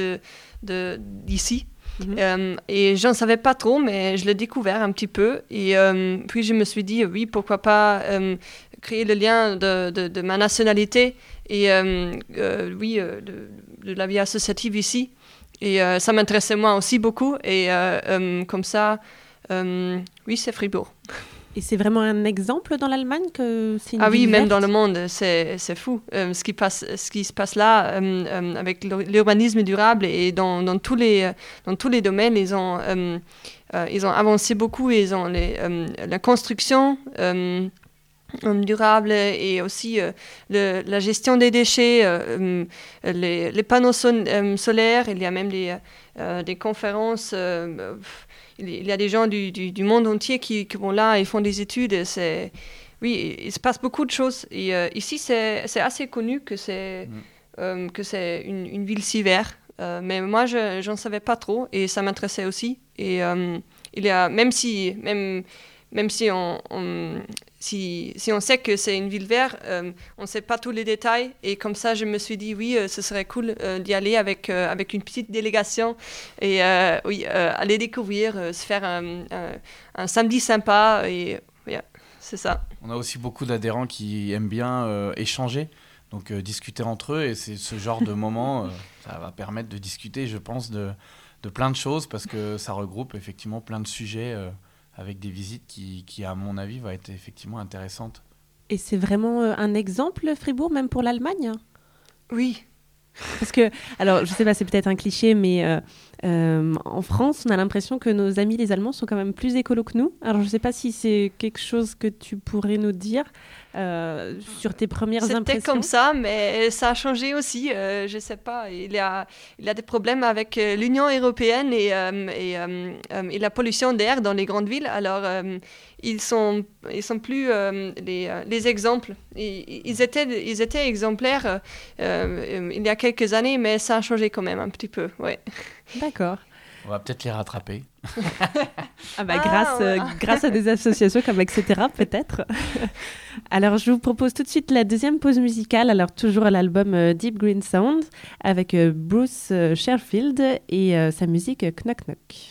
d'ici. Et je n'en savais pas trop, mais je l'ai découvert un petit peu. Et puis, je me suis dit, oui, pourquoi pas créer le lien de ma nationalité et de la vie associative ici. Et ça m'intéressait moi aussi beaucoup. Et comme ça, oui, c'est Fribourg. Et c'est vraiment un exemple dans l'Allemagne que c'est une Ah oui, ville même verte? dans le monde, c'est fou. Ce qui se passe là avec l'urbanisme durable et dans tous les domaines, ils ont avancé beaucoup. Ils ont la construction durable et aussi la gestion des déchets, les panneaux solaires. Il y a même des conférences. Il y a des gens du monde entier qui vont là et font des études. Oui, il se passe beaucoup de choses. Et ici, c'est assez connu que c'est une ville si verte. Mais moi, je n'en savais pas trop et ça m'intéressait aussi. Et il y a, même si on sait que c'est une ville verte, on ne sait pas tous les détails. Et comme ça, je me suis dit, oui, ce serait cool d'y aller avec une petite délégation et aller découvrir, se faire un samedi sympa. Et c'est ça. On a aussi beaucoup d'adhérents qui aiment bien échanger, donc discuter entre eux. Et c'est ce genre de moment, ça va permettre de discuter, je pense, de plein de choses, parce que ça regroupe effectivement plein de sujets avec des visites qui, à mon avis, va être effectivement intéressantes. Et c'est vraiment un exemple, Fribourg, même pour l'Allemagne? Oui. Parce que, alors, je sais pas, c'est peut-être un cliché, mais en France, on a l'impression que nos amis les Allemands sont quand même plus écolos que nous. Alors, je sais pas si c'est quelque chose que tu pourrais nous dire sur tes premières impressions. C'était comme ça, mais ça a changé aussi. Je sais pas, il y a des problèmes avec l'Union européenne et la pollution d'air dans les grandes villes. Alors, ils sont plus les exemples. Ils étaient exemplaires il y a quelques années, mais ça a changé quand même un petit peu. Ouais. D'accord. On va peut-être les rattraper. Grâce à des associations comme etc. peut-être. Alors je vous propose tout de suite la deuxième pause musicale. Alors toujours à l'album Deep Green Sound avec Bruce Sherfield et sa musique Knock Knock.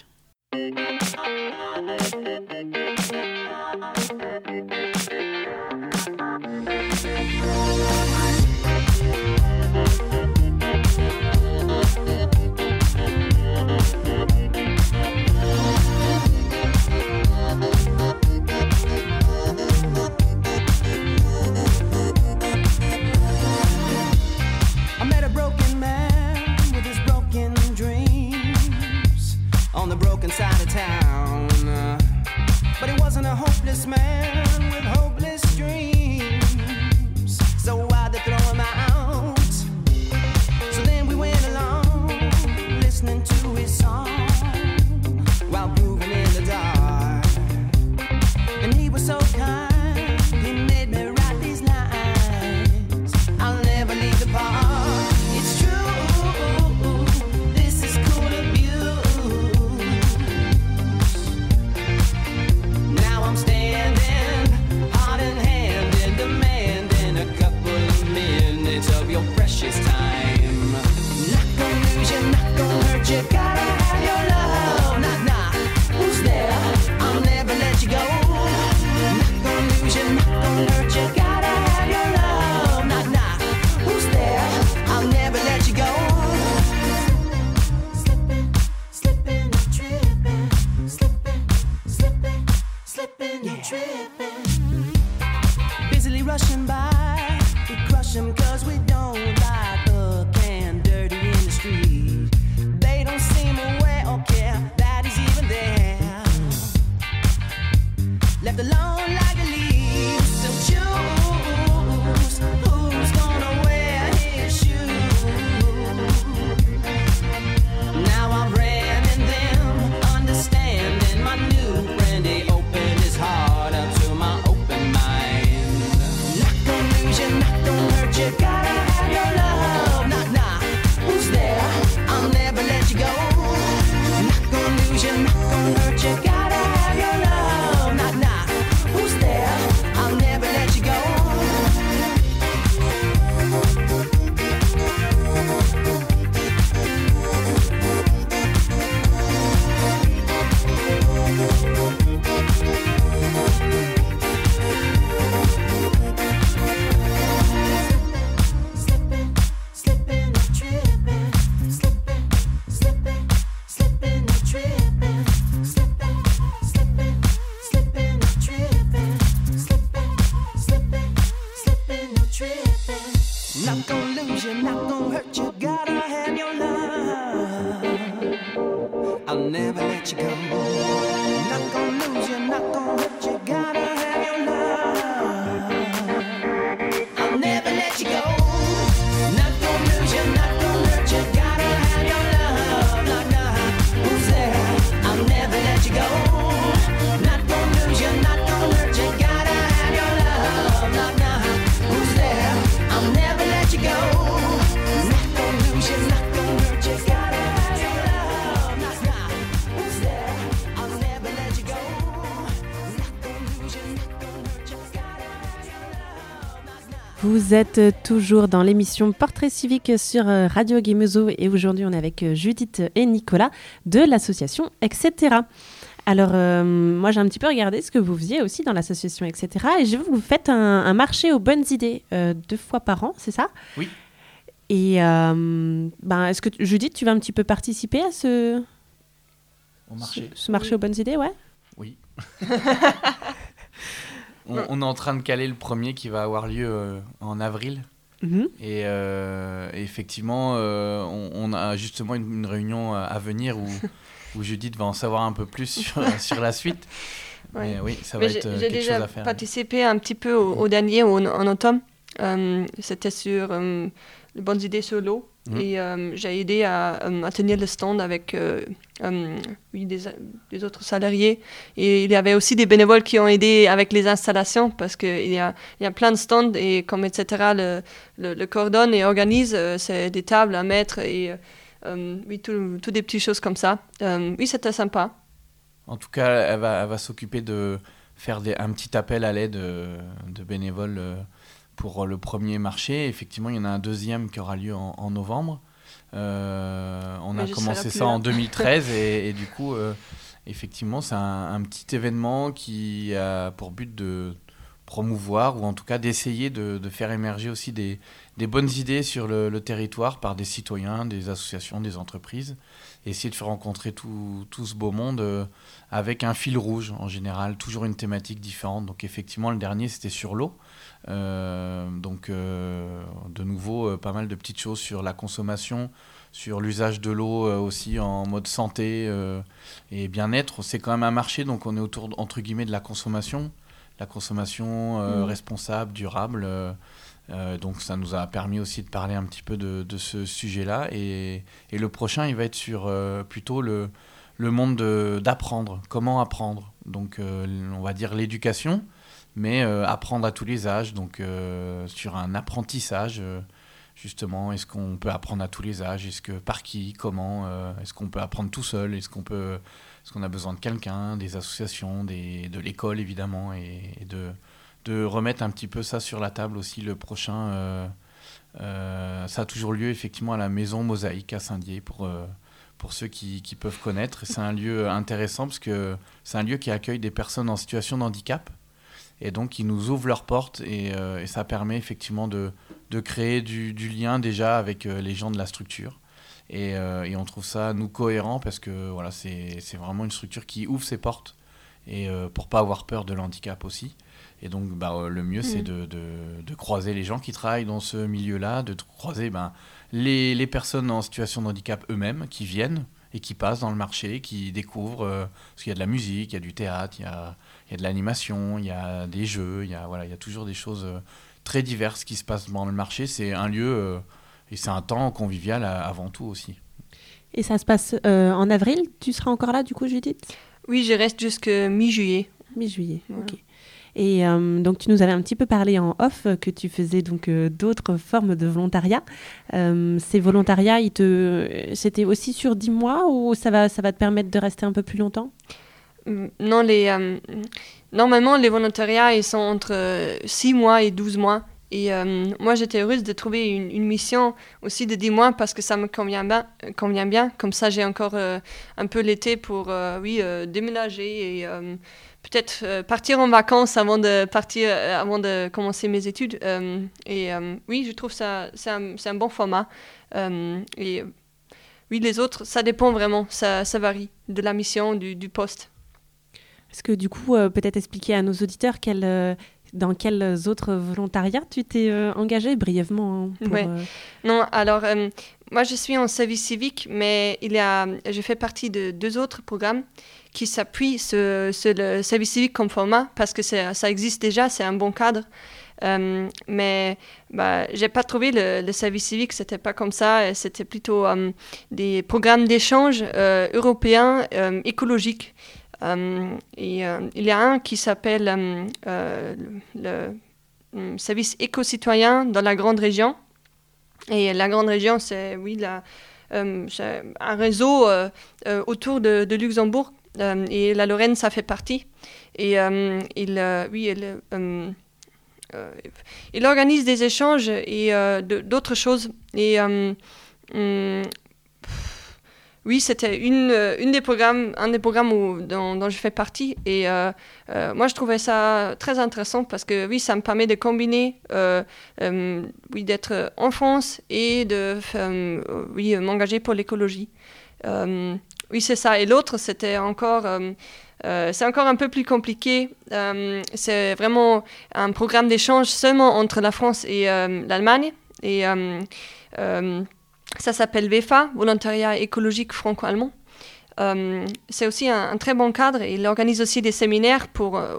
Side of town, but he wasn't a hopeless man with hopeless dreams, so why'd they throw him out? So then we went along, listening to his song while grooving in the dark, and he was so kind, he made me write these lines, I'll never leave the park. It's true, this is cool of you. I'm standing, heart in hand, and demanding a couple of minutes of your precious time. Not gonna lose you, not gonna hurt you, gotta have your love. Nah, nah, who's there? I'll never let you go. Not gonna lose you, not gonna hurt you, gotta have your love. Nah, nah, who's there? I'll never let you go. Slipping, slipping, tripping, slipping, slipping. Slipping and tripping, busily rushing by, we crush them cause we don't like the can dirty in the street. They don't seem aware or care that he's even there. Left alone like a leaf, so choose who's gonna wear his shoes. Now I'm branding them, understanding my new friend. Heart up to my open mind. Not gonna lose you, not gonna hurt you, gotta have your love. Nah, nah, who's there? I'll never let you go. Not gonna lose you, not gonna hurt you, gotta have your love. Nah, nah, who's there? I'll never let you go. Not gonna lose you, not gonna hurt you, gotta have your love. I'll never let you go. Not gonna lose you, not gonna hurt you, gotta have your love. I'll never let you go. Not gonna lose you, not gonna hurt you, gotta have your love. Nah, nah, who's there? I'll never let you go. Not gonna lose you, not gonna hurt you, gotta have your love. Nah, nah, who's there? I'll never let you go. Not gonna lose you, not gonna hurt you, gotta have your love. Nah, nah, who's there? I'll never let you go. Not gonna lose you, not gonna hurt you, gotta have your love. Nah, nah. Vous êtes toujours dans l'émission Portrait civique sur Radio Guémezo et aujourd'hui on est avec Judith et Nicolas de l'association etc. Alors moi j'ai un petit peu regardé ce que vous faisiez aussi dans l'association etc. Et j'ai vu que vous faites un marché aux bonnes idées 2 fois par an, c'est ça ? Oui. Et est-ce que Judith, tu vas un petit peu participer à ce marché aux bonnes idées, ouais ? Oui. On est en train de caler le premier qui va avoir lieu en avril. Mm-hmm. Et effectivement, on a justement une réunion à venir où Judith va en savoir un peu plus sur la suite. Ouais. Mais oui, ça va être quelque chose à faire. J'ai déjà participé un petit peu au dernier, en automne. C'était sur les bonnes idées sur l'eau. Et j'ai aidé à tenir le stand avec des autres salariés. Et il y avait aussi des bénévoles qui ont aidé avec les installations parce qu'il y a plein de stands et comme etc. le coordonne et organise, c'est des tables à mettre et Oui, toutes des petites choses comme ça. Oui, c'était sympa. En tout cas, elle va s'occuper de faire un petit appel à l'aide de bénévoles pour le premier marché. Effectivement, il y en a un deuxième qui aura lieu en novembre. On Mais a je commencé serai plus ça là. en 2013 et du coup, effectivement, c'est un petit événement qui a pour but de promouvoir ou en tout cas d'essayer de faire émerger aussi des bonnes idées sur le territoire par des citoyens, des associations, des entreprises. Et essayer de faire rencontrer tout ce beau monde avec un fil rouge en général, toujours une thématique différente. Donc effectivement, le dernier, c'était sur l'eau. De nouveau, pas mal de petites choses sur la consommation, sur l'usage de l'eau aussi en mode santé et bien-être. C'est quand même un marché, donc on est autour, entre guillemets, de la consommation responsable, durable. Donc ça nous a permis aussi de parler un petit peu de ce sujet-là. Et le prochain, il va être sur plutôt le monde d'apprendre, comment apprendre. Donc on va dire l'éducation, mais apprendre à tous les âges, donc sur un apprentissage. Justement, est-ce qu'on peut apprendre à tous les âges? Par qui? Comment? Est-ce qu'on peut apprendre tout seul? Est-ce qu'on a besoin de quelqu'un, des associations, de l'école évidemment, et de remettre un petit peu ça sur la table aussi. Le prochain, ça a toujours lieu effectivement à la Maison Mosaïque à Saint-Dié pour ceux qui peuvent connaître. C'est un lieu intéressant parce que c'est un lieu qui accueille des personnes en situation de handicap et donc ils nous ouvrent leurs portes et ça permet effectivement de créer du lien déjà avec les gens de la structure. Et on trouve ça, nous, cohérent parce que voilà, c'est vraiment une structure qui ouvre ses portes et pour pas avoir peur de l'handicap aussi. Et donc, le mieux, c'est de croiser les gens qui travaillent dans ce milieu-là, de croiser les personnes en situation de handicap eux-mêmes qui viennent et qui passent dans le marché, qui découvrent, parce qu'il y a de la musique, il y a du théâtre, il y a de l'animation, il y a des jeux, il y a toujours des choses très diverses qui se passent dans le marché. C'est un lieu et c'est un temps convivial avant tout aussi. Et ça se passe en avril? Tu seras encore là du coup, Judith? Oui, je reste jusqu'à mi-juillet. Mi-juillet, Voilà. ok. Et donc tu nous avais un petit peu parlé en off que tu faisais donc d'autres formes de volontariat. Ces volontariats, c'était aussi sur 10 mois ou ça va te permettre de rester un peu plus longtemps? Non, normalement, les volontariats, ils sont entre 6 mois et 12 mois. Et moi, j'étais heureuse de trouver une mission aussi de 10 mois parce que ça me convient bien. Comme ça, j'ai encore un peu l'été pour déménager et peut-être partir en vacances avant de commencer mes études. Oui, je trouve ça, c'est un bon format. Oui, les autres, ça dépend vraiment. Ça varie de la mission, du poste. Est-ce que du coup, peut-être expliquer à nos auditeurs dans quels autres volontariats tu t'es engagée brièvement Non, alors, moi, je suis en service civique, mais je fais partie de 2 autres programmes qui s'appuient sur le service civique comme format, parce que ça existe déjà, c'est un bon cadre. Mais j'ai pas trouvé le service civique, c'était pas comme ça, c'était plutôt des programmes d'échange européens écologiques. Il y a un qui s'appelle le service éco-citoyen dans la grande région. Et la grande région, c'est c'est un réseau autour de Luxembourg. Et la Lorraine, ça fait partie. Et il organise des échanges et d'autres choses. Et oui, c'était un des programmes dont je fais partie. Et moi, je trouvais ça très intéressant parce que oui, ça me permet de combiner d'être en France et de m'engager pour l'écologie. Oui, c'est ça. Et l'autre, c'était encore... c'est encore un peu plus compliqué. C'est vraiment un programme d'échange seulement entre la France et l'Allemagne. Et ça s'appelle VEFA, Volontariat écologique franco-allemand. C'est aussi un très bon cadre. Il organise aussi des séminaires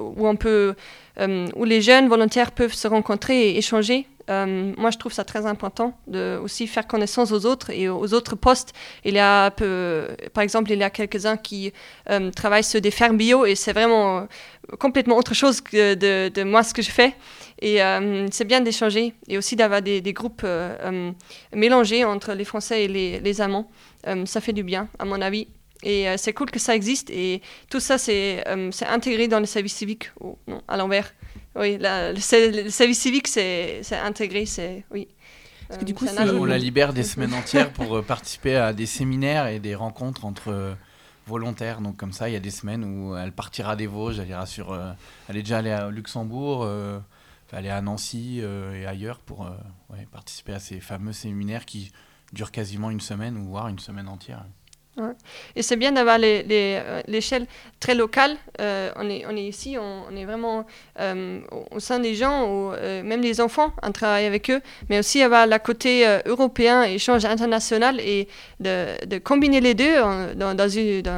où les jeunes volontaires peuvent se rencontrer et échanger. Moi, je trouve ça très important de aussi faire connaissance aux autres et aux autres postes. Par exemple, il y a quelques-uns qui travaillent sur des fermes bio et c'est vraiment complètement autre chose que de moi ce que je fais. Et c'est bien d'échanger et aussi d'avoir des groupes mélangés entre les Français et les Allemands. Ça fait du bien, à mon avis. Et c'est cool que ça existe. Et tout ça, c'est intégré dans le service civique. Oh, non, à l'envers. Oui, le service civique, c'est intégré. Oui. Parce que du coup, on la libère des semaines entières pour participer à des séminaires et des rencontres entre volontaires. Donc comme ça, il y a des semaines où elle partira des Vosges, elle ira elle est déjà allée à Luxembourg, aller à Nancy et ailleurs pour participer à ces fameux séminaires qui durent quasiment une semaine ou voire une semaine entière. Ouais. Et c'est bien d'avoir l'échelle très locale. On est ici, on est vraiment au sein des gens, ou même les enfants, on travaille avec eux, mais aussi avoir le côté européen, échange international, et de combiner les deux dans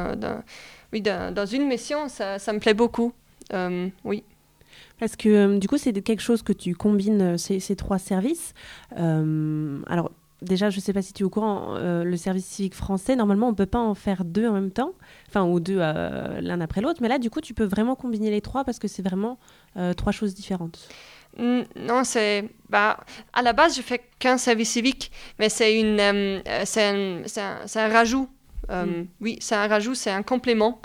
une mission, ça me plaît beaucoup. Oui. Parce que du coup, c'est quelque chose que tu combines, ces trois services. Alors, déjà, je ne sais pas si tu es au courant, le service civique français, normalement, on ne peut pas en faire deux en même temps, ou deux l'un après l'autre. Mais là, du coup, tu peux vraiment combiner les trois parce que c'est vraiment trois choses différentes. Non, à la base, je fais qu'un service civique, mais c'est un rajout. Oui, c'est un rajout, c'est un complément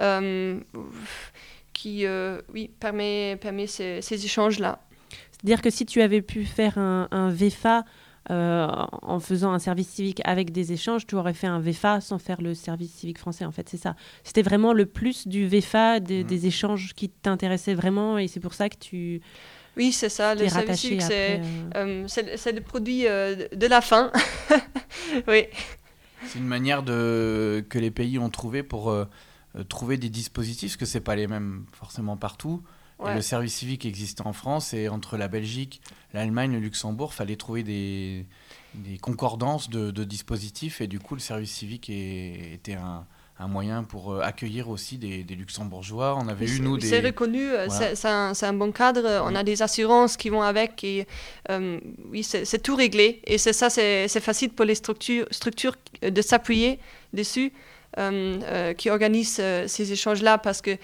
qui permet ces échanges-là. C'est-à-dire que si tu avais pu faire un VFA en faisant un service civique avec des échanges, tu aurais fait un VFA sans faire le service civique français, en fait, c'est ça. C'était vraiment le plus du VFA, des échanges qui t'intéressaient vraiment, et c'est pour ça que tu... Oui, c'est ça, le service civique, c'est le produit de la fin. Oui. C'est une manière que les pays ont trouvé pour trouver des dispositifs, parce que ce n'est pas les mêmes forcément partout. Ouais. Le service civique existait en France, et entre la Belgique, l'Allemagne, le Luxembourg, il fallait trouver des concordances de dispositifs, et du coup le service civique était un moyen pour accueillir aussi des Luxembourgeois. On avait c'est reconnu, voilà. c'est un bon cadre, on a des assurances qui vont avec, et oui, c'est tout réglé, et c'est facile pour les structures de s'appuyer dessus, qui organisent ces échanges-là, parce que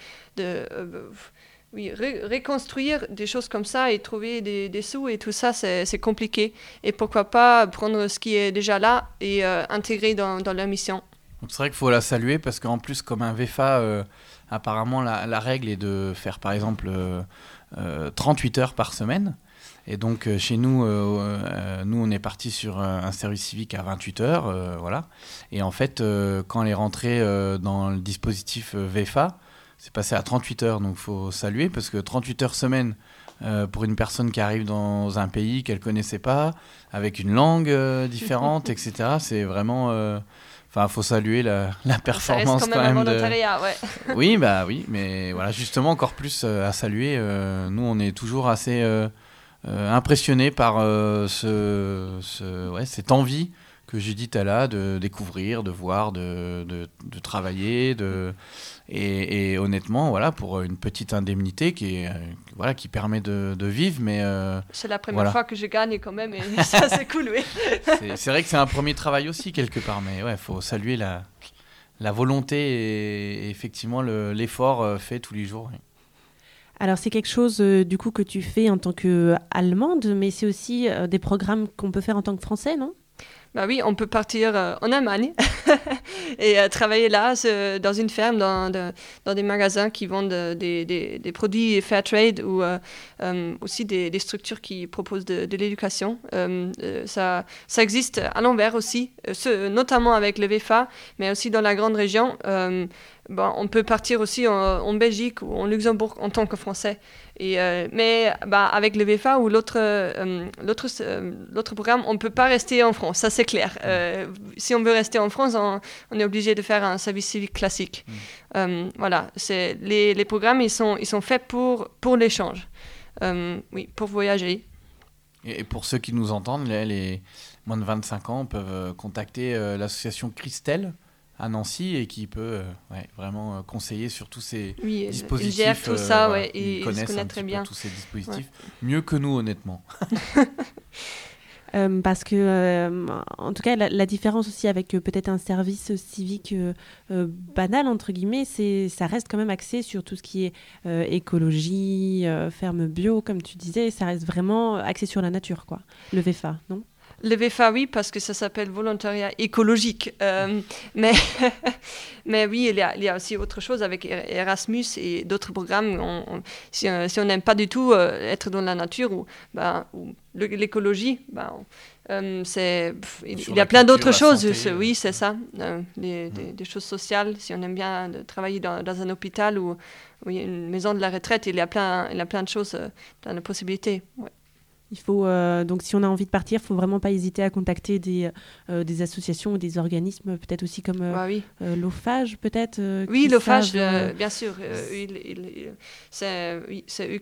reconstruire des choses comme ça et trouver des sous et tout ça, c'est compliqué. Et pourquoi pas prendre ce qui est déjà là et intégrer dans la mission. Donc c'est vrai qu'il faut la saluer, parce qu'en plus, comme un VFA, apparemment la règle est de faire par exemple 38 heures par semaine. Et donc chez nous, on est parti sur un service civique à 28 heures. Voilà. Et en fait, quand elle est rentrée dans le dispositif VFA, c'est passé à 38 heures, donc il faut saluer, parce que 38 heures semaine pour une personne qui arrive dans un pays qu'elle ne connaissait pas, avec une langue différente, etc., c'est vraiment... il faut saluer la performance ça reste quand même un volontariat, ouais. Oui, mais voilà, justement, encore plus à saluer. Nous, on est toujours assez impressionnés par cette envie que Judith elle a de découvrir, de voir, de travailler, et honnêtement, voilà, pour une petite indemnité qui permet de vivre, mais c'est la première fois que je gagne quand même, et ça c'est cool, oui. C'est vrai que c'est un premier travail aussi quelque part, mais ouais, faut saluer la volonté et effectivement l'effort fait tous les jours. Oui. Alors c'est quelque chose du coup que tu fais en tant qu'Allemande, mais c'est aussi des programmes qu'on peut faire en tant que Français, non ? Bah oui, on peut partir en Allemagne et travailler là, dans une ferme, dans des magasins qui vendent des produits fair trade, ou aussi des structures qui proposent de l'éducation. Ça existe à l'envers aussi, notamment avec le VFA, mais aussi dans la grande région. On peut partir aussi en Belgique ou en Luxembourg en tant que Français. Mais avec le VFA ou l'autre programme, on ne peut pas rester en France, ça c'est clair. Si on veut rester en France, on est obligé de faire un service civique classique. Voilà, les programmes, ils sont faits pour l'échange, pour voyager. Et pour ceux qui nous entendent, les moins de 25 ans peuvent contacter l'association Christelle à Nancy, et qui peut vraiment conseiller sur tous ces dispositifs. Ils gèrent tout ça, ils connaissent très bien tous ces dispositifs, mieux que nous, honnêtement. Parce que, en tout cas, la différence aussi avec peut-être un service civique banal, entre guillemets, ça reste quand même axé sur tout ce qui est écologie, ferme bio, comme tu disais, ça reste vraiment axé sur la nature, quoi. Le VEFA, non ? Le VEFA, oui, parce que ça s'appelle volontariat écologique. Mais, mais oui, il y a aussi autre chose avec Erasmus et d'autres programmes. Si on n'aime pas du tout être dans la nature ou l'écologie, il y a plein d'autres choses. Oui, c'est ça. Des choses sociales. Si on aime bien travailler dans un hôpital ou une maison de la retraite, il y a plein de choses, plein de possibilités. Ouais. Il faut, donc si on a envie de partir, il ne faut vraiment pas hésiter à contacter des associations ou des organismes, peut-être aussi comme l'OFAGE, peut-être. Oui, l'OFAGE, bien sûr. C'est eux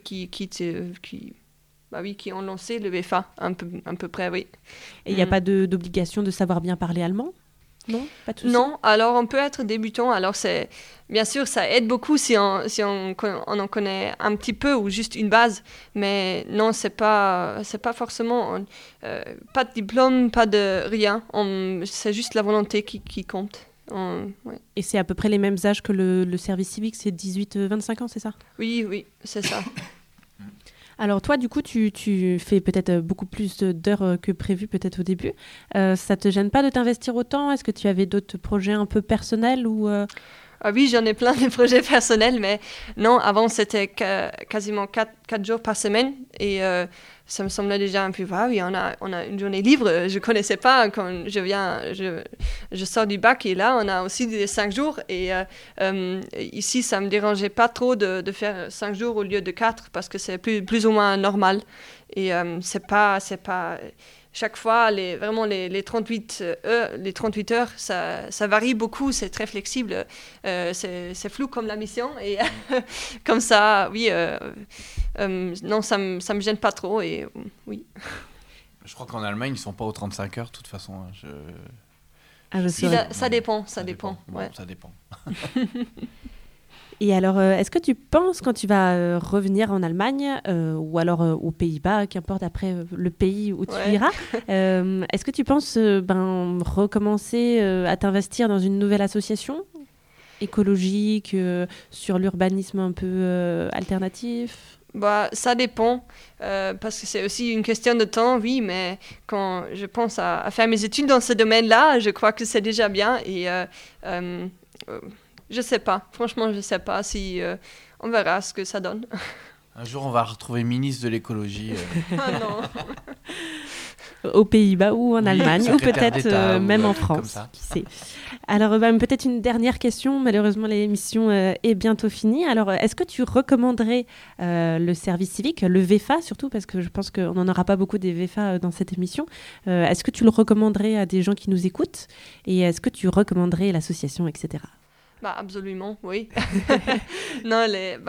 qui ont lancé le VEFA, à peu près, oui. Et il n'y a pas d'obligation de savoir bien parler allemand ? Non, pas de souci. Non, alors on peut être débutant. Alors bien sûr, ça aide beaucoup si on en connaît un petit peu ou juste une base. Mais non, c'est pas forcément pas de diplôme, pas de rien. C'est juste la volonté qui compte. Ouais. Et c'est à peu près les mêmes âges que le service civique, c'est 18-25 ans, c'est ça ? Oui, c'est ça. Alors toi, du coup, tu fais peut-être beaucoup plus d'heures que prévu, peut-être au début. Ça te gêne pas de t'investir autant ? Est-ce que tu avais d'autres projets un peu personnels ou Ah oui, j'en ai plein de projets personnels, mais non, avant c'était quasiment 4 jours par semaine et ça me semblait déjà un peu, oui, on a une journée libre, je connaissais pas quand je sors du bac et là on a aussi des 5 jours et ici ça me dérangeait pas trop de faire 5 jours au lieu de 4 parce que c'est plus ou moins normal et c'est pas chaque fois, les 38 heures, ça varie beaucoup, c'est très flexible, c'est flou comme la mission. Et comme ça, oui, non, ça me gêne pas trop. Et, oui. Je crois qu'en Allemagne, ils ne sont pas aux 35 heures, de toute façon. Ça dépend. Bon, ouais. Ça dépend. Et alors, est-ce que tu penses, quand tu vas revenir en Allemagne ou alors aux Pays-Bas, qu'importe après le pays où tu iras, est-ce que tu penses recommencer à t'investir dans une nouvelle association écologique, sur l'urbanisme un peu alternatif ? Ça dépend, parce que c'est aussi une question de temps, oui, mais quand je pense à faire mes études dans ce domaine-là, je crois que c'est déjà bien et... je sais pas. Franchement, je sais pas si on verra ce que ça donne. Un jour, on va retrouver ministre de l'écologie. Ah non. Aux Pays-Bas ou en Allemagne, ou peut-être même en France. Qui sait. Alors, peut-être une dernière question. Malheureusement, l'émission est bientôt finie. Alors, est-ce que tu recommanderais le service civique, le VEFA surtout, parce que je pense qu'on n'en aura pas beaucoup des VEFA dans cette émission. Est-ce que tu le recommanderais à des gens qui nous écoutent ? Et est-ce que tu recommanderais l'association, etc. Absolument, oui. Non,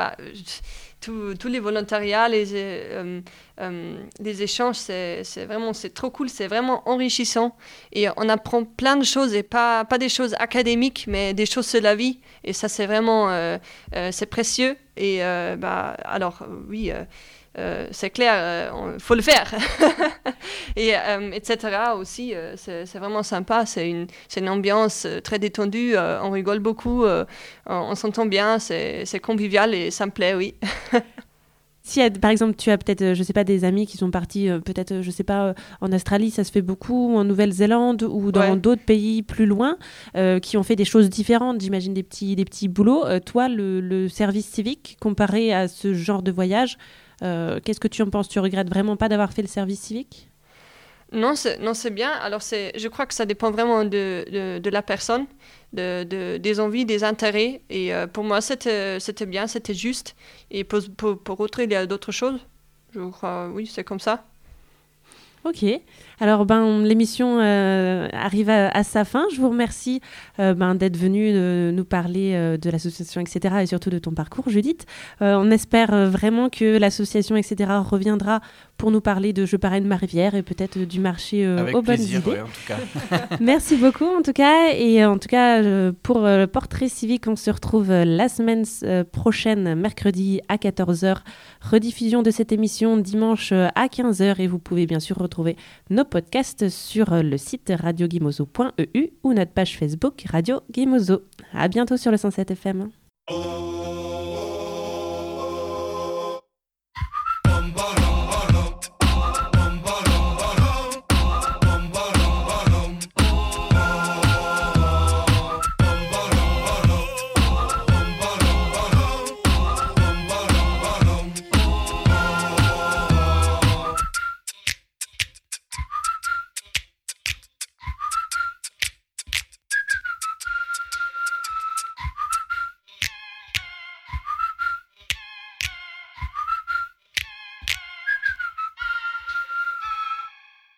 tous les volontariats, les échanges, c'est trop cool, c'est vraiment enrichissant. Et on apprend plein de choses, et pas des choses académiques, mais des choses sur la vie. Et ça, c'est vraiment c'est précieux. Et alors, oui... c'est clair, il faut le faire. Et, etc. aussi, c'est vraiment sympa. C'est une ambiance très détendue. On rigole beaucoup. On s'entend bien. C'est convivial et ça me plaît, oui. Si, par exemple, tu as peut-être, je sais pas, des amis qui sont partis, peut-être, je sais pas, en Australie, ça se fait beaucoup, en Nouvelle-Zélande ou dans d'autres pays plus loin, qui ont fait des choses différentes, j'imagine des petits boulots. Toi, le service civique, comparé à ce genre de voyage, qu'est-ce que tu en penses ? Tu regrettes vraiment pas d'avoir fait le service civique ? Non, c'est bien. Alors, je crois que ça dépend vraiment de la personne, des envies, des intérêts. Et pour moi, c'était bien, c'était juste. Et pour d'autres, il y a d'autres choses. Je crois, oui, c'est comme ça. Ok. Alors, l'émission arrive à sa fin. Je vous remercie d'être venu nous parler de l'association, etc. et surtout de ton parcours, Judith. On espère vraiment que l'association, etc. reviendra pour nous parler de Je parraine ma rivière et peut-être du marché aux bonnes idées. Ouais, en tout cas. Merci beaucoup, en tout cas. Et en tout cas, pour le portrait civique, on se retrouve la semaine prochaine, mercredi à 14h. Rediffusion de cette émission dimanche à 15h. Et vous pouvez bien sûr retrouver nos podcast sur le site radioguimozo.eu ou notre page Facebook Radio Guimozo. À bientôt sur le 107 FM.